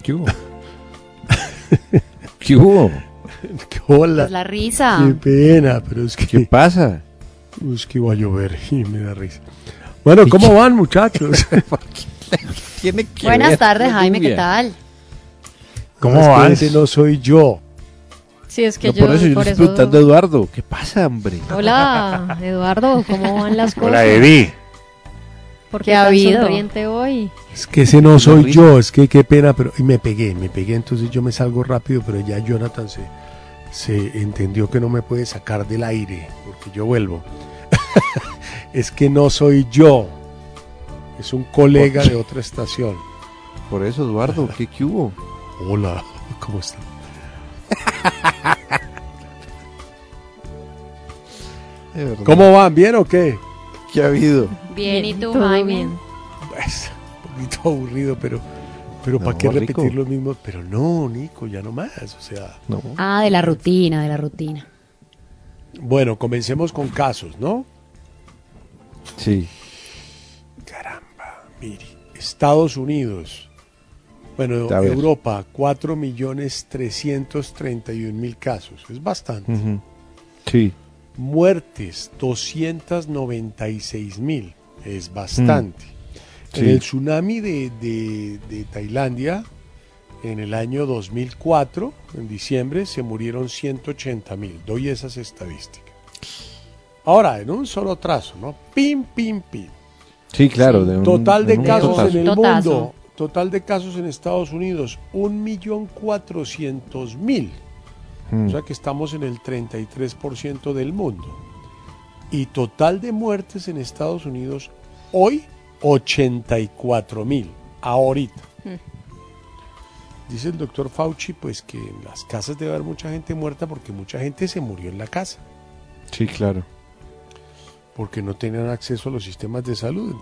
¿Qué hubo? ¿Qué hubo? Hola. Es la risa. Qué pena, pero es ¿Qué que, pasa? es que iba a llover y me da risa. Bueno, ¿cómo van, muchachos? Tiene que Buenas ver tardes, la Jaime, ¿qué lluvia. tal? ¿Cómo vas? Ese no soy yo. Sí, es que No, por eso yo le estoy preguntando a Eduardo. ¿Qué pasa, hombre? Hola, Eduardo, ¿cómo van las cosas? Hola, Eddie. ¿Por ¿Qué qué ha tan habido? sonriente hoy? Es que ese no soy risa. yo, es que qué pena, pero y me pegué, entonces yo me salgo rápido, pero ya Jonathan se entendió que no me puede sacar del aire, porque yo vuelvo. Es que no soy yo, es un colega de otra estación. Por eso, Eduardo, ¿qué hubo? Hola, ¿cómo está? De verdad. ¿Cómo van? ¿Bien o qué? ¿Qué ha habido? Bien, ¿y tú, todo Jaime? bien. Pues, un poquito aburrido, pero No, ¿para qué rico. repetir lo mismo? Pero no, Nico, ya no más, o sea... No. Ah, de la rutina, Bueno, comencemos con casos, ¿no? Sí. Caramba, mire, Estados Unidos, bueno, A ver. Europa, 4.331.000 casos, es bastante. Ujú. Sí. Muertes, 296.000, es bastante. En Sí. el tsunami de Tailandia, en el año 2004, en diciembre, se murieron 180.000. Doy esas estadísticas. Ahora, en un solo trazo, ¿no? Pim, pim, pim. Sí, claro. De un- Total de en un casos totazo. en el Totazo. mundo. Total de casos en Estados Unidos, 1.400.000. Mm. O sea que estamos en el 33% del mundo. Y total de muertes en Estados Unidos, hoy, 84.000. Ahorita. Dice el doctor Fauci, pues que en las casas debe haber mucha gente muerta porque mucha gente se murió en la casa. Sí, claro. Porque no tenían acceso a los sistemas de salud.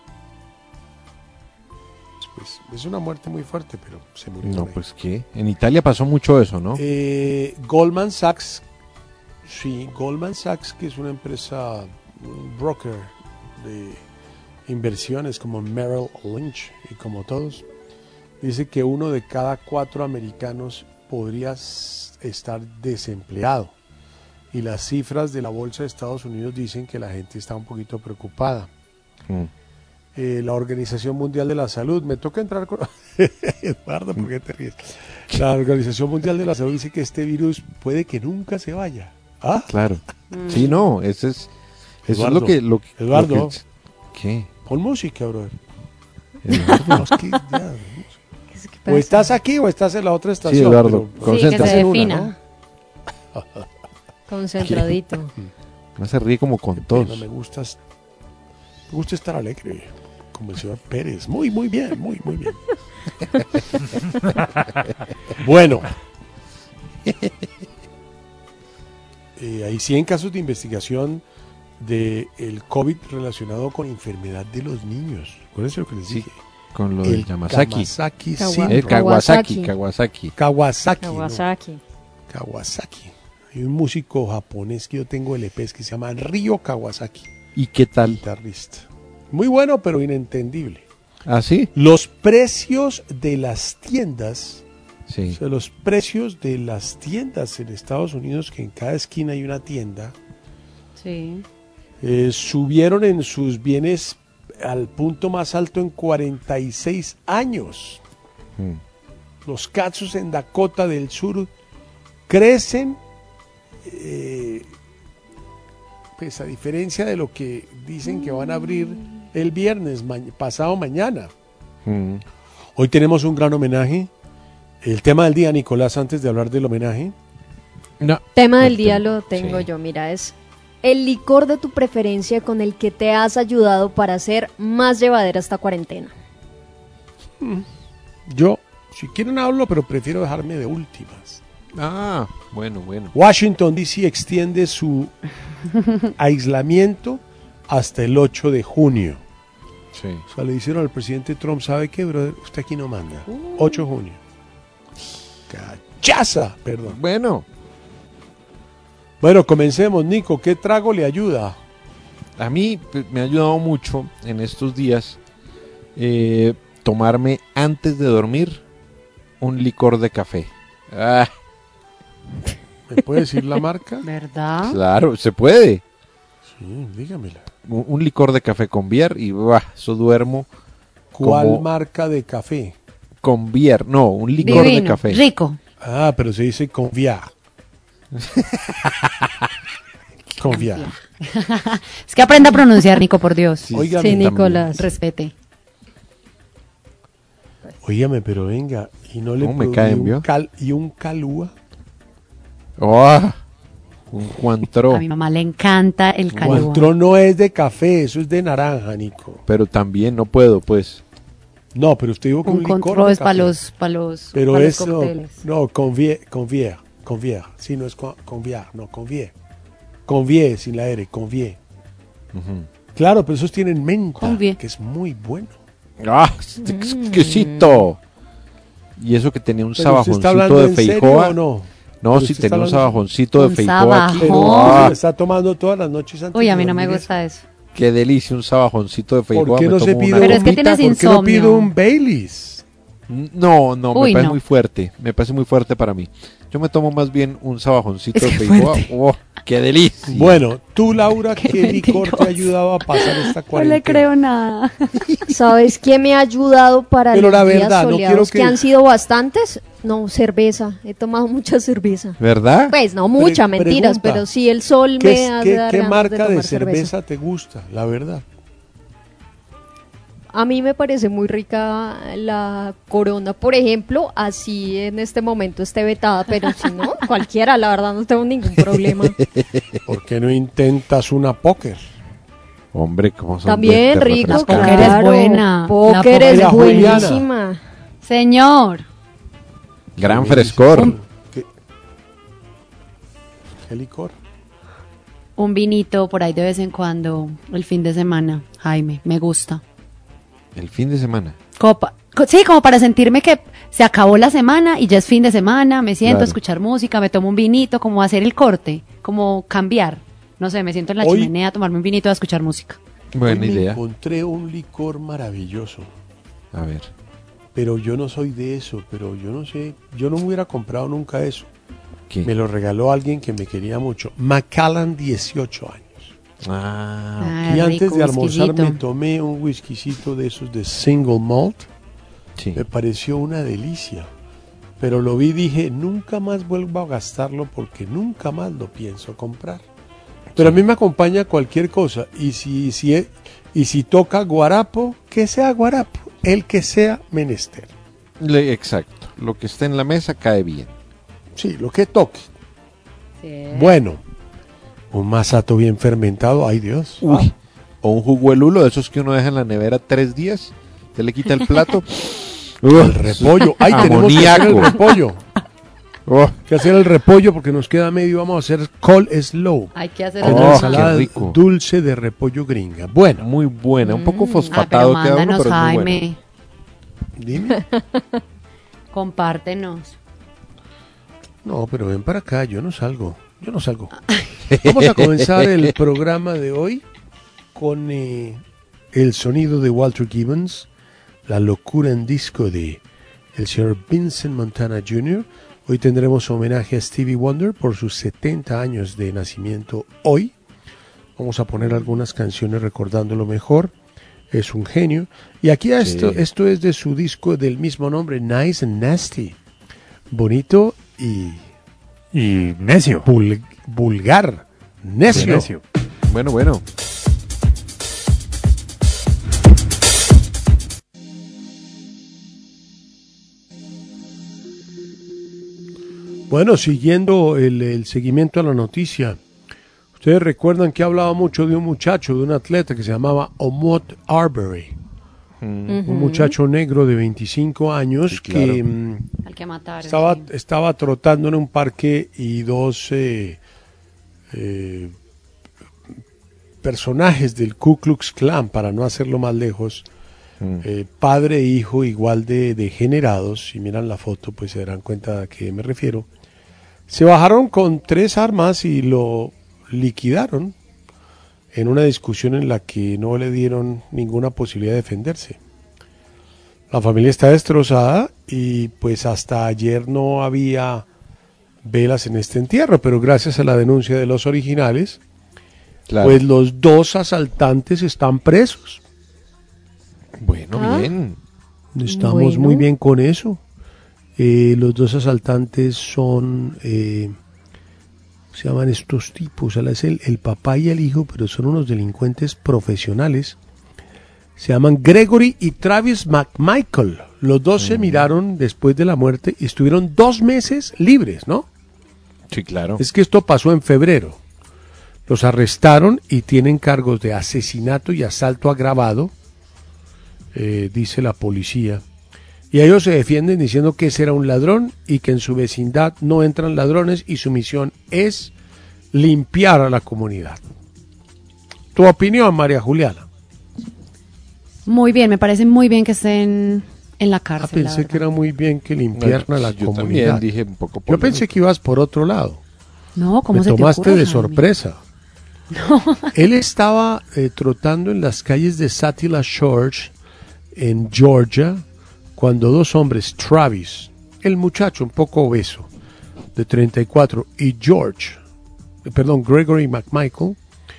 Pues es una muerte muy fuerte, pero se murió. No, pues qué. En Italia pasó mucho eso, ¿no? Goldman Sachs, sí, Goldman Sachs, que es una empresa, un broker de inversiones como Merrill Lynch y como todos, dice que 1 de cada 4 americanos podría estar desempleado. Y las cifras de la bolsa de Estados Unidos dicen que la gente está un poquito preocupada. Mm. La Organización Mundial de la Salud, me toca entrar con... Eduardo, ¿por qué te ríes? La Organización Mundial de la Salud dice que este virus puede que nunca se vaya. ¿Ah? Claro. Sí, no, eso es Eduardo, lo que... Eduardo. lo que- ¿Qué? Pon música, brother. Eduardo. No, es que ya, o estás aquí o estás en la otra estación. Sí, Eduardo, pero- Sí, que se concéntrate. en una, defina. ¿no? Concentradito. No se ríe como con No todos. me gusta estar alegre, como el señor Pérez. Muy bien, muy bien. Bueno. Hay 100 casos de investigación de el COVID relacionado con enfermedad de los niños. ¿Cuál es lo que les Sí, dije? con lo El del Yamasaki. Kawasaki Kawa- síndrome. El Kawasaki. Kawasaki. Kawasaki. ¿no? Kawasaki. Kawasaki. Hay un músico japonés que yo tengo LPs que se llama Ryo Kawasaki, ¿Y qué tal? guitarrista. Muy bueno, pero inentendible. ¿Ah, sí? Los precios de las tiendas, Sí. o sea, los precios de las tiendas en Estados Unidos, que en cada esquina hay una tienda, Sí. subieron en sus bienes al punto más alto en 46 años. Mm. Los casos en Dakota del Sur crecen, pues a diferencia de lo que dicen que van a abrir el viernes, pasado mañana. Mm. Hoy tenemos un gran homenaje. El tema del día, Nicolás, antes de hablar del homenaje. No. Tema del El día tema, lo tengo sí. yo, mira, es el licor de tu preferencia con el que te has ayudado para hacer más llevadera esta cuarentena. Yo, si quieren hablo, pero prefiero dejarme de últimas. Ah, bueno. Washington D.C. extiende su aislamiento hasta el 8 de junio. Sí. O sea, le dijeron al presidente Trump, ¿sabe qué, brother? Usted aquí no manda. 8 de junio. ¡Cachaza! Perdón. Bueno, Bueno, comencemos, Nico. ¿Qué trago le ayuda? a mí pues, me ha ayudado mucho en estos días tomarme antes de dormir un licor de café. Ah, ¿Me puede decir la marca? ¿Verdad? claro, se puede. Sí, dígamela. Un licor de café con bier y eso duermo ¿Cuál como marca de café? con bier. No, un licor de Divino, café. rico. Ah, pero se dice conviar. Conviar. Es que aprenda a pronunciar, Nico, por Dios. Sí, Óigame, Sí, también. Nicolás. Respete. Óigame, pero venga, y no le ¿Cómo me probé caen, vio? un calúa. Oh, un Cointreau. A mi mamá le encanta el calor. Cointreau no es de café, eso es de naranja, Nico. Pero también no puedo, pues. No, pero usted dijo que Un un licor control de es para café. los Pero pa' los eso, cócteles. no, convier. Sí, no es conviar, no, convier. Convier, sin la R, convier. Ujú. Claro, pero esos tienen menta, Convier. que es muy bueno. ¡Ah! ¡Exquisito! Y eso que tenía un Pero ¿usted está sabajoncito hablando de en serio feijoa. o no? No, Pero sí usted está tenía un hablando- sabajoncito de Un feijoa aquí. Pero sabajón. ¡Ah! lo está tomando todas las noches antes Uy, de a mí no me dormir gusta eso. ¡Qué delicia! Un sabajoncito de feijoa. ¿Por qué me no se tomo pide una Pero es que gomita? tienes ¿Por qué no insomnio. pide un Baileys? No, me Uy, parece no. muy fuerte. Me parece muy fuerte para mí. Yo me tomo más bien un sabajoncito Es de que feijoa. ¡Oh! ¡Qué delicia! Bueno, tú, Laura, ¿qué licor te mentirosa. ha ayudado a pasar esta No cuarentena? le creo nada. ¿Sabes qué me ha ayudado para Pero los la días verdad, no soleados quiero que- han sido bastantes? No, cerveza. He tomado mucha cerveza. ¿Verdad? Pues no mucha, mentiras, pregunta, pero sí el sol me hace dar ¿Qué ganas marca de tomar cerveza te gusta, la verdad? A mí me parece muy rica la Corona, por ejemplo, así en este momento esté vetada, pero si no, cualquiera, la verdad no tengo ningún problema. ¿Por qué no intentas una póker? Hombre, ¿cómo son También de rico, La póker refrescantes. es claro. buena. Póker La póker es es buena. buenísima. Señor, Gran frescor. ¿Qué, qué licor? un vinito por ahí de vez en cuando, el fin de semana, Jaime, me gusta. El fin de semana. Sí, como para sentirme que se acabó la semana y ya es fin de semana, me siento a Claro. escuchar música, me tomo un vinito, como hacer el corte, como cambiar. No sé, me siento en la Hoy- chimenea a tomarme un vinito a escuchar música. Buena Hoy me idea. encontré un licor maravilloso, A ver. pero yo no soy de eso, pero yo no sé, yo no me hubiera comprado nunca eso. ¿Qué? Me lo regaló alguien que me quería mucho. Macallan, 18 años. Ah, Y antes rico, de almorzar whiskycito. me tomé un whiskycito de esos de single malt. sí. Me pareció una delicia. Pero lo vi y dije, nunca más vuelvo a gastarlo porque nunca más lo pienso comprar. Pero a mí me acompaña cualquier cosa. Y si toca guarapo, que sea guarapo. El que sea menester. Exacto. Lo que esté en la mesa cae bien. Sí, lo que toque. Sí. Bueno, un masato bien fermentado, ay Dios. Uy. O un jugo de lulo de esos que uno deja en la nevera 3 días. Se le quita el plato. El repollo. Ay, tenemos que hacer el Amoníaco. repollo. Oh, Que hacer el repollo porque nos queda medio. Vamos a hacer coleslaw. Hay que hacer Que es Oh, una el ensalada qué rico. dulce de repollo gringa. Bueno, muy buena. Un poco pero fosfatado queda uno, mándanos, pero es muy buena. Jaime, dime. compártenos. No, pero ven para acá, yo no salgo. Yo no salgo. Vamos a comenzar el programa de hoy con el sonido de Walter Gibbons, la locura en disco de el señor Vincent Montana Jr. Hoy tendremos homenaje a Stevie Wonder por sus 70 años de nacimiento hoy. Vamos a poner algunas canciones recordándolo mejor. Es un genio. Y aquí esto es de su disco del mismo nombre, Nice and Nasty. Bonito y necio. vulgar. Necio. Necio. Bueno. Bueno, siguiendo el seguimiento a la noticia, ustedes recuerdan que hablaba mucho de un muchacho, de un atleta que se llamaba Omot Arbery, un muchacho negro de 25 años Sí, claro. que Al que mataron. sí. estaba trotando en un parque y dos personajes del Ku Klux Klan, para no hacerlo más lejos, padre e hijo igual de degenerados, si miran la foto pues se darán cuenta a qué me refiero, se bajaron con 3 armas y lo liquidaron en una discusión en la que no le dieron ninguna posibilidad de defenderse. La familia está destrozada y pues hasta ayer no había velas en este entierro, pero gracias a la denuncia de los originales, Claro. pues los 2 asaltantes están presos. Bueno, Ah. bien. Estamos Bueno. muy bien con eso. Los 2 asaltantes son, se llaman estos tipos, es el papá y el hijo, pero son unos delincuentes profesionales. Se llaman Gregory y Travis McMichael. Los 2 se miraron después de la muerte y estuvieron 2 meses libres, ¿no? Sí, claro. Es que esto pasó en febrero. Los arrestaron y tienen cargos de asesinato y asalto agravado, dice la policía. Y ellos se defienden diciendo que ese era un ladrón y que en su vecindad no entran ladrones y su misión es limpiar a la comunidad. ¿Tu opinión, María Juliana? Muy bien, me parece muy bien que estén en la Ah, cárcel. la pensé que verdad. era muy bien que limpiaran a la Yo comunidad. también dije un poco Yo pensé que ibas por otro lado. No, ¿cómo Me se te tomaste ocurre, de Jaime? sorpresa. Él estaba trotando en las calles de Satilla Shores, en Georgia, cuando 2 hombres, Travis, el muchacho un poco obeso, de 34, y Gregory McMichael,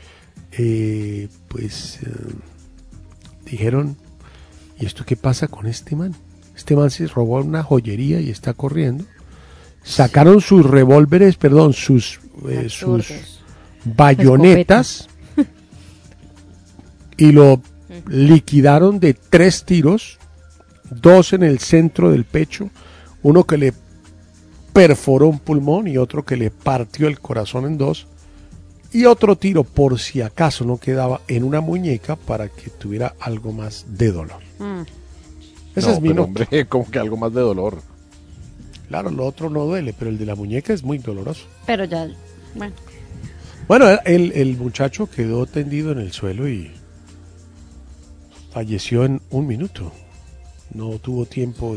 dijeron, ¿y esto qué pasa con este man? Este man se robó una joyería y está corriendo. Sacaron sus revólveres, sus Absurdos. bayonetas y lo liquidaron de 3 tiros, 2 en el centro del pecho, uno que le perforó un pulmón y otro que le partió el corazón en 2, y otro tiro por si acaso no quedaba en una muñeca para que tuviera algo más de dolor. Esa No, es mi pero, nota. hombre, como que algo más de dolor. Claro, lo otro no duele, pero el de la muñeca es muy doloroso. Pero ya, bueno. Bueno, el muchacho quedó tendido en el suelo y falleció en 1 minuto. No tuvo tiempo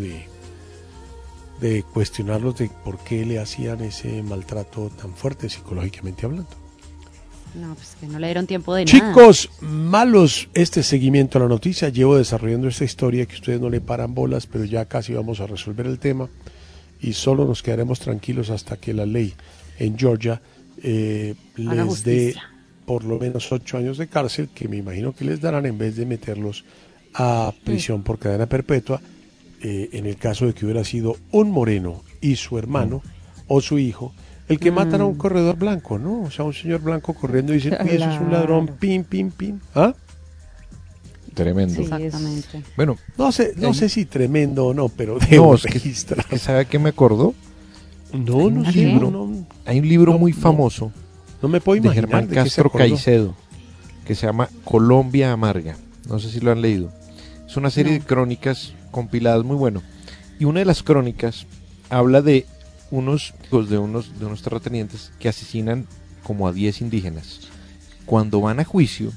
de cuestionarlos de por qué le hacían ese maltrato tan fuerte psicológicamente hablando. No, pues que no le dieron tiempo de nada. Chicos, malos este seguimiento a la noticia. Llevo desarrollando esta historia que ustedes no le paran bolas, pero ya casi vamos a resolver el tema y solo nos quedaremos tranquilos hasta que la ley en Georgia les dé justicia. por lo menos 8 años de cárcel, que me imagino que les darán en vez de meterlos a prisión por cadena perpetua, en el caso de que hubiera sido un moreno y su hermano o su hijo el que matan a un corredor blanco, ¿no? O sea, un señor blanco corriendo y dicen, uy, eso es un ladrón, Claro. pim, pim, pim. ¿Ah? Tremendo. Sí. Exactamente. Bueno, No sé si tremendo o no, pero no, debo es que registrar. ¿sabe qué me acordó? No, no ¿A sé, qué? no Hay un libro No, muy no. famoso me puedo de imaginar Germán de qué se Castro acordó. Caicedo que se llama Colombia Amarga. No sé si lo han leído. Es una serie No. de crónicas compiladas muy bueno. Y una de las crónicas habla de unos terratenientes que asesinan como a 10 indígenas. Cuando van a juicio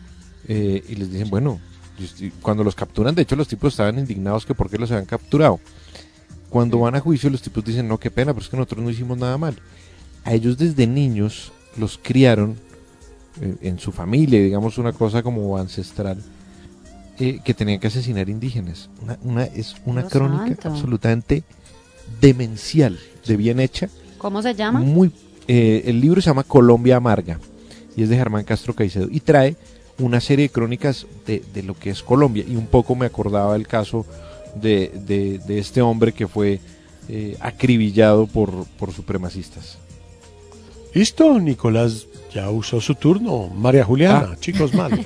y les dicen, bueno, cuando los capturan, de hecho los tipos estaban indignados que por qué los habían capturado. Cuando van a juicio los tipos dicen, no, qué pena, pero es que nosotros no hicimos nada mal. A ellos desde niños los criaron en su familia, digamos una cosa como ancestral, que tenían que asesinar indígenas. Es una Dios crónica santo. absolutamente demencial, de bien hecha. ¿Cómo se llama? El libro se llama Colombia Amarga y es de Germán Castro Caicedo y trae una serie de crónicas de lo que es Colombia, y un poco me acordaba el caso de este hombre que fue acribillado por supremacistas. ¿Listo? Nicolás ya usó su turno. María Juliana, chicos malos.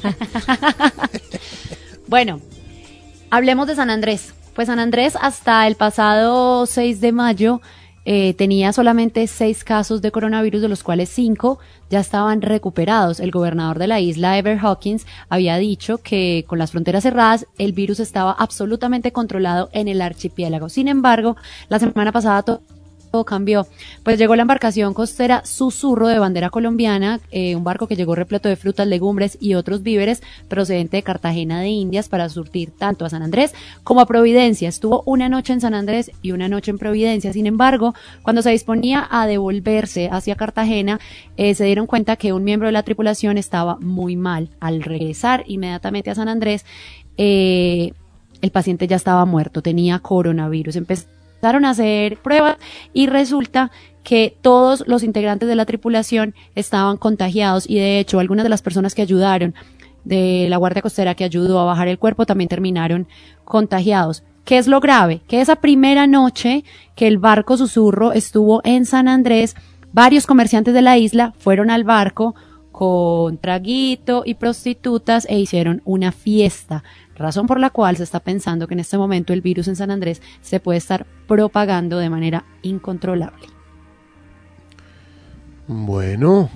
Bueno, hablemos de San Andrés. Pues San Andrés hasta el pasado 6 de mayo tenía solamente 6 casos de coronavirus, de los cuales 5 ya estaban recuperados. El gobernador de la isla, Ever Hawkins, había dicho que con las fronteras cerradas el virus estaba absolutamente controlado en el archipiélago. Sin embargo, la semana pasada todo cambió, pues llegó la embarcación costera Susurro de bandera colombiana, un barco que llegó repleto de frutas, legumbres y otros víveres procedente de Cartagena de Indias para surtir tanto a San Andrés como a Providencia. Estuvo una noche en San Andrés y una noche en Providencia. Sin embargo, cuando se disponía a devolverse hacia Cartagena, se dieron cuenta que un miembro de la tripulación estaba muy mal. Al regresar inmediatamente a San Andrés, el paciente ya estaba muerto, tenía coronavirus. Empezaron a hacer pruebas y resulta que todos los integrantes de la tripulación estaban contagiados y de hecho algunas de las personas que ayudaron de la Guardia Costera que ayudó a bajar el cuerpo también terminaron contagiados. ¿Qué es lo grave? Que esa primera noche que el barco Susurro estuvo en San Andrés, varios comerciantes de la isla fueron al barco con traguito y prostitutas e hicieron una fiesta, razón por la cual se está pensando que en este momento el virus en San Andrés se puede estar propagando de manera incontrolable. Bueno,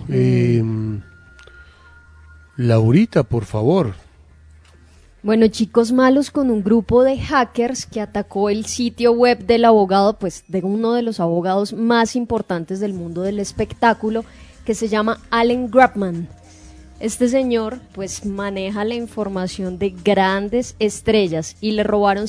Laurita, por favor. Bueno, chicos malos con un grupo de hackers que atacó el sitio web del abogado, pues de uno de los abogados más importantes del mundo del espectáculo, que se llama Alan Grabman. Este señor pues maneja la información de grandes estrellas y le robaron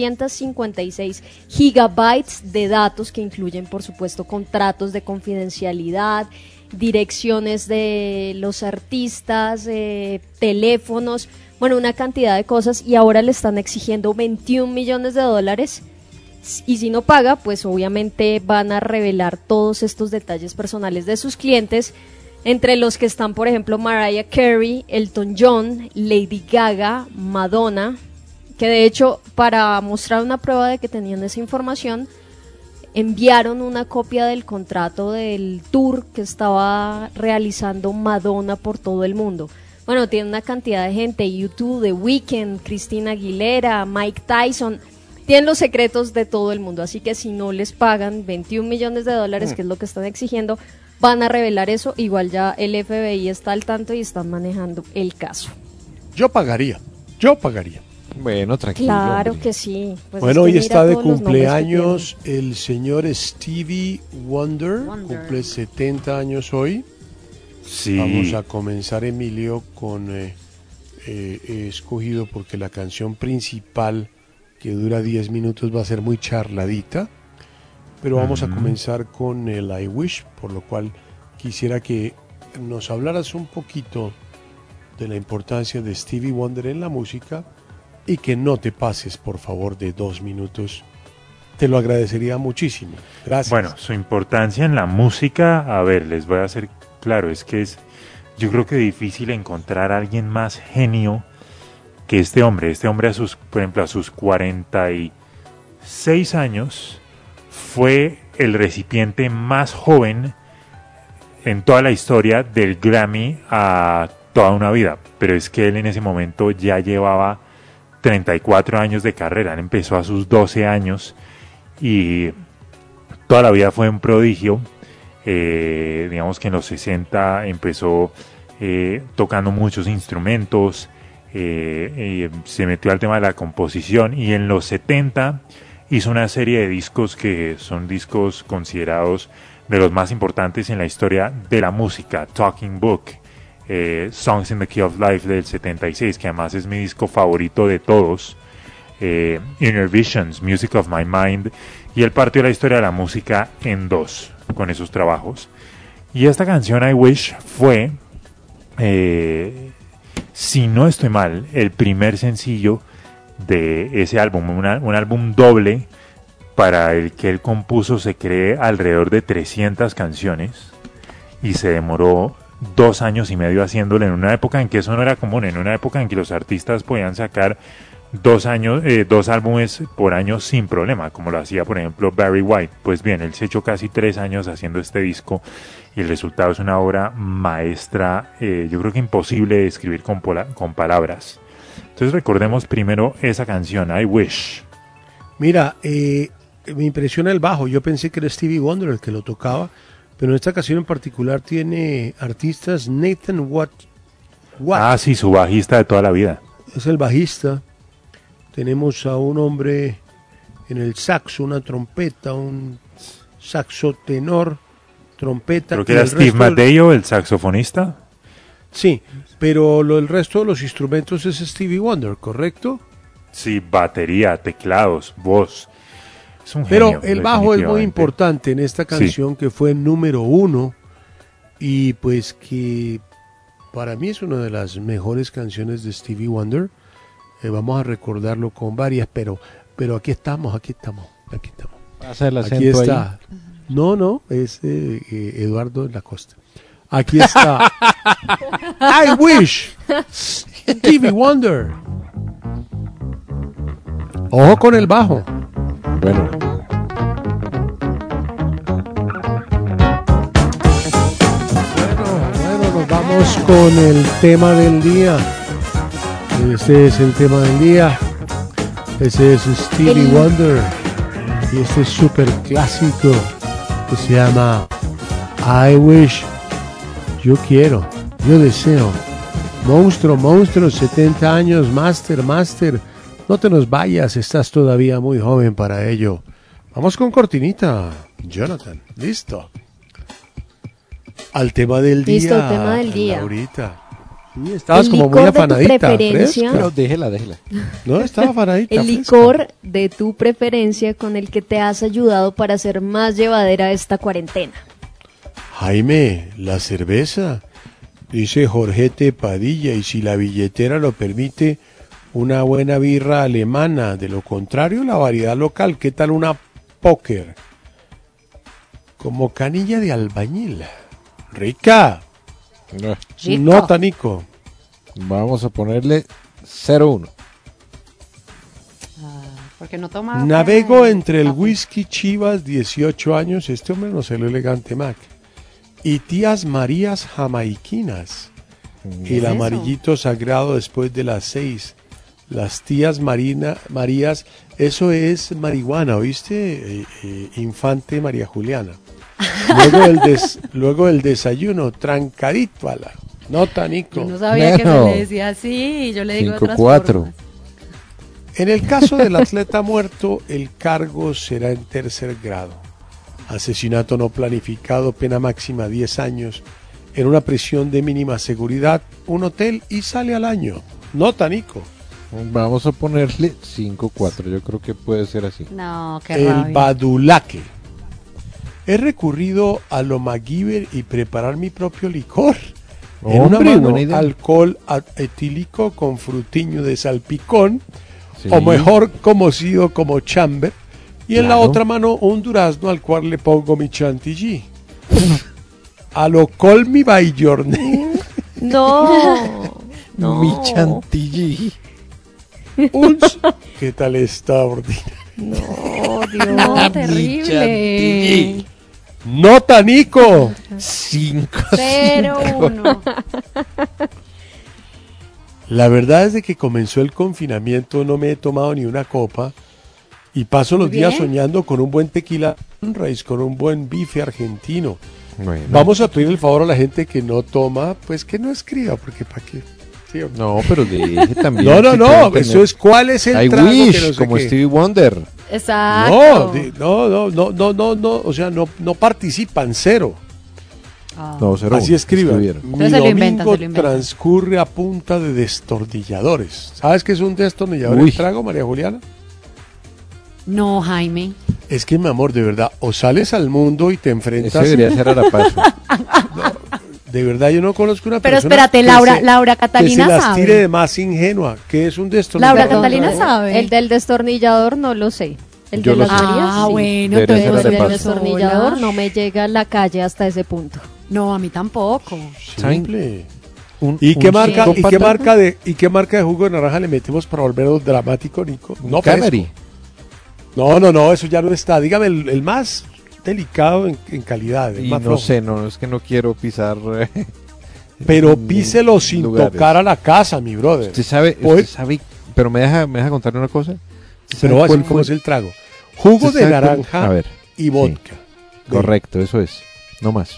756 gigabytes de datos que incluyen por supuesto contratos de confidencialidad, direcciones de los artistas, teléfonos, bueno, una cantidad de cosas, y ahora le están exigiendo 21 millones de dólares y si no paga, pues obviamente van a revelar todos estos detalles personales de sus clientes, entre los que están, por ejemplo, Mariah Carey, Elton John, Lady Gaga, Madonna, que de hecho, para mostrar una prueba de que tenían esa información, enviaron una copia del contrato del tour que estaba realizando Madonna por todo el mundo. Bueno, tiene una cantidad de gente, U2, The Weeknd, Christina Aguilera, Mike Tyson, tienen los secretos de todo el mundo, así que si no les pagan 21 millones de dólares, que es lo que están exigiendo, van a revelar eso. Igual ya el FBI está al tanto y están manejando el caso. Yo pagaría. Bueno, tranquilo. Claro hombre. que sí. Pues Bueno, es hoy que está mira de todos los nombres que cumpleaños el señor Stevie Wonder, cumple 70 años hoy. Sí. Vamos a comenzar, Emilio, con he escogido porque la canción principal, que dura 10 minutos, va a ser muy charladita, pero vamos a comenzar con el I Wish, por lo cual quisiera que nos hablaras un poquito de la importancia de Stevie Wonder en la música y que no te pases, por favor, de 2 minutos. Te lo agradecería muchísimo. Gracias. Bueno, su importancia en la música, a ver, les voy a hacer claro, es que yo creo que difícil encontrar a alguien más genio que este hombre. Este hombre, por ejemplo, a sus 46 años, fue el recipiente más joven en toda la historia del Grammy a toda una vida. Pero es que él en ese momento ya llevaba 34 años de carrera. Él empezó a sus 12 años y toda la vida fue un prodigio. Digamos que en los 60 empezó tocando muchos instrumentos, se metió al tema de la composición y en los 70 hizo una serie de discos que son discos considerados de los más importantes en la historia de la música. Talking Book, Songs in the Key of Life del 76, que además es mi disco favorito de todos, Inner Visions, Music of My Mind, y él partió la historia de la música en dos con esos trabajos. Y esta canción I Wish fue, si no estoy mal, el primer sencillo de ese álbum, un álbum doble para el que él compuso, se cree, alrededor de 300 canciones y se demoró 2 años y medio haciéndolo, en una época en que eso no era común, en una época en que los artistas podían sacar 2 álbumes por año sin problema, como lo hacía por ejemplo Barry White. Pues bien, él se echó casi 3 años haciendo este disco y el resultado es una obra maestra, yo creo que imposible de describir con palabras. Entonces recordemos primero esa canción, I Wish. Mira, me impresiona el bajo. Yo pensé que era Stevie Wonder el que lo tocaba, pero en esta canción en particular tiene artistas. Nathan Watt. Ah, sí, su bajista de toda la vida. Es el bajista. Tenemos a un hombre en el saxo, una trompeta, un saxo tenor, trompeta. Creo que era Steve Matteo, el saxofonista. Sí, pero el resto de los instrumentos es Stevie Wonder, ¿correcto? Sí, batería, teclados, voz. Es un pero genio, el bajo es muy definitivamente importante en esta canción, sí, que fue número 1 y pues que para mí es una de las mejores canciones de Stevie Wonder. Vamos a recordarlo con varias, pero aquí estamos. Pasa el Aquí acento está. No, es Eduardo en la Costa. Aquí está. I wish. Stevie Wonder. Ojo con el bajo. ahí. Bueno, Bueno, nos vamos con el tema del día. Este es el tema del día. Ese es Stevie Wonder. Y este es súper clásico que se llama I Wish. Yo quiero, yo deseo. Monstruo, 70 años, Master. No te nos vayas, estás todavía muy joven para ello. Vamos con cortinita, Jonathan. Listo. Al tema del día. Listo, el tema del día. Laurita. Sí, estabas El como licor muy de tu afanadita. preferencia. pero fresca. déjela. No, estaba afanadita. El fresca. licor de tu preferencia con el que te has ayudado para hacer más llevadera esta cuarentena. Jaime, la cerveza. Dice Jorgete Padilla, y si la billetera lo permite, una buena birra alemana. De lo contrario, la variedad local. ¿Qué tal una póker? Como canilla de albañil. Rica. Rico. Nota, Nico. Vamos a ponerle 0-1. Porque no toma. Navego entre el whisky Chivas, 18 años. Este hombre no se lo elegante Mac. Y tías Marías jamaiquinas. Y el es eso? amarillito sagrado después de las 6. Las tías Marías, eso es marihuana, ¿oíste? Infante María Juliana. Luego el desayuno, trancadito a la nota, Nico. Yo no sabía que se Bueno. le decía así. Yo le digo otras 5-4. formas. En el caso del atleta muerto, el cargo será en tercer grado. Asesinato no planificado, pena máxima 10 años, en una prisión de mínima seguridad, un hotel y sale al año. Nota, Nico. Vamos a ponerle 5-4. Yo creo que puede ser así. No, qué El rabia. badulaque. He recurrido a lo MacGyver y preparar mi propio licor. En una Hombre, mano, buena idea. alcohol etílico con frutiño de salpicón, Sí. o mejor conocido como chamber, y en la Claro. otra mano un durazno al cual le pongo mi chantilly. A lo call me by your name. No. No. Mi chantilly. ¿Qué tal está, ordinario? No, Dios. No, Mi terrible. chantilly. ¡Nota, Nico! 0-1. La verdad es de que comenzó el confinamiento, no me he tomado ni una copa y paso los Muy días bien. soñando con un buen tequila Sunrise, con un buen bife argentino. Bueno. Vamos a pedir el favor a la gente que no toma, pues que no escriba, porque ¿para qué? Sí, hombre. No, pero deje también. No, si pueden eso tener- es cuál es el I trago wish, que no sé como qué. Stevie Wonder. Exacto. No, o sea, no participan, cero. Ah. No, 0-1. Así escriban. escribieron. Mi Entonces se lo inventan, domingo se lo inventan. transcurre a punta de destornilladores. ¿Sabes qué es un destornillador Uy. el trago, María Juliana? No, Jaime. Es que, mi amor, de verdad, o sales al mundo y te Ese enfrentas. debería ser Arapazo. De verdad, yo no conozco una Pero persona. espérate, que Laura que Catalina se las sabe. tire de más ingenua, que es un destornillador. Laura Catalina sabe. El del destornillador no lo sé. El Yo de lo las sé. Marías, Ah, sí. bueno, Debería entonces ser no El de soy del paso. destornillador sola. no me llega a la calle hasta ese punto. No, a mí tampoco. Simple. Un- ¿Y qué un marca, psicópata, y qué marca de jugo de naranja le metemos para volverlo dramático, Nico? un No, Canary. no, eso ya no está. Dígame el más delicado en calidad, el Y más no flojo. sé, no, es que no quiero pisar. Pero píselo sin lugares. tocar a la casa, mi brother. Usted Pues- sabe, pero me deja contarle una cosa. ¿Usted Pero sabe voy a cuál decir cómo fue? es el trago. Jugo ¿Usted de sabe cuál? naranja A ver, y sí. vodka. Correcto, eso es. No más.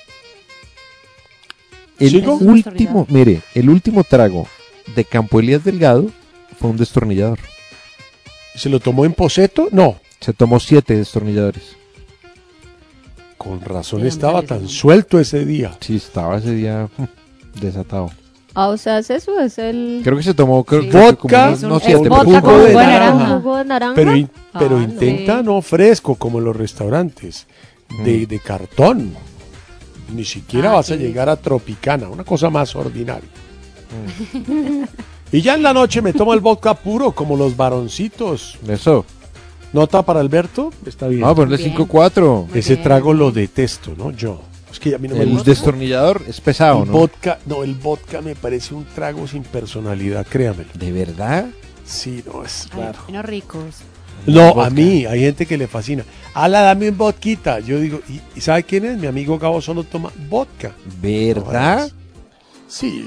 El ¿Sigo? último, mire, el último trago de Campo Elías Delgado fue un destornillador. ¿Se lo tomó en poseto? No. Se tomó 7 destornilladores. Con razón Sí, estaba hombre, tan sí. suelto ese día. Sí, estaba ese día desatado. Ah, o sea, eso es el... Creo que se tomó, creo Sí. que fue Vodka como no con 7, pero vodka sí con fue- jugo de naranja. ¿Jugo de naranja? Pero Ah, intenta no. no fresco como en los restaurantes. De cartón. Ni siquiera Ah, vas a sí. llegar a Tropicana. Una cosa más ordinaria. Y ya en la noche me tomo el vodka puro, como los varoncitos. Eso. ¿Nota para Alberto? Está bien. Vamos a ponerle Bien. 5-4. Muy Ese bien. trago lo detesto, ¿no? Yo. Es que a mí no me El gusta. destornillador es pesado, El ¿no? vodka, no, el vodka me parece un trago sin personalidad, créamelo. ¿De verdad? Sí, no, es Ay, raro. unos ricos. No, Vodka. a mí, hay gente que le fascina. Ala, dame un vodquita. Yo digo, ¿y sabe quién es? Mi amigo Gabo solo toma vodka. ¿Verdad? Sí,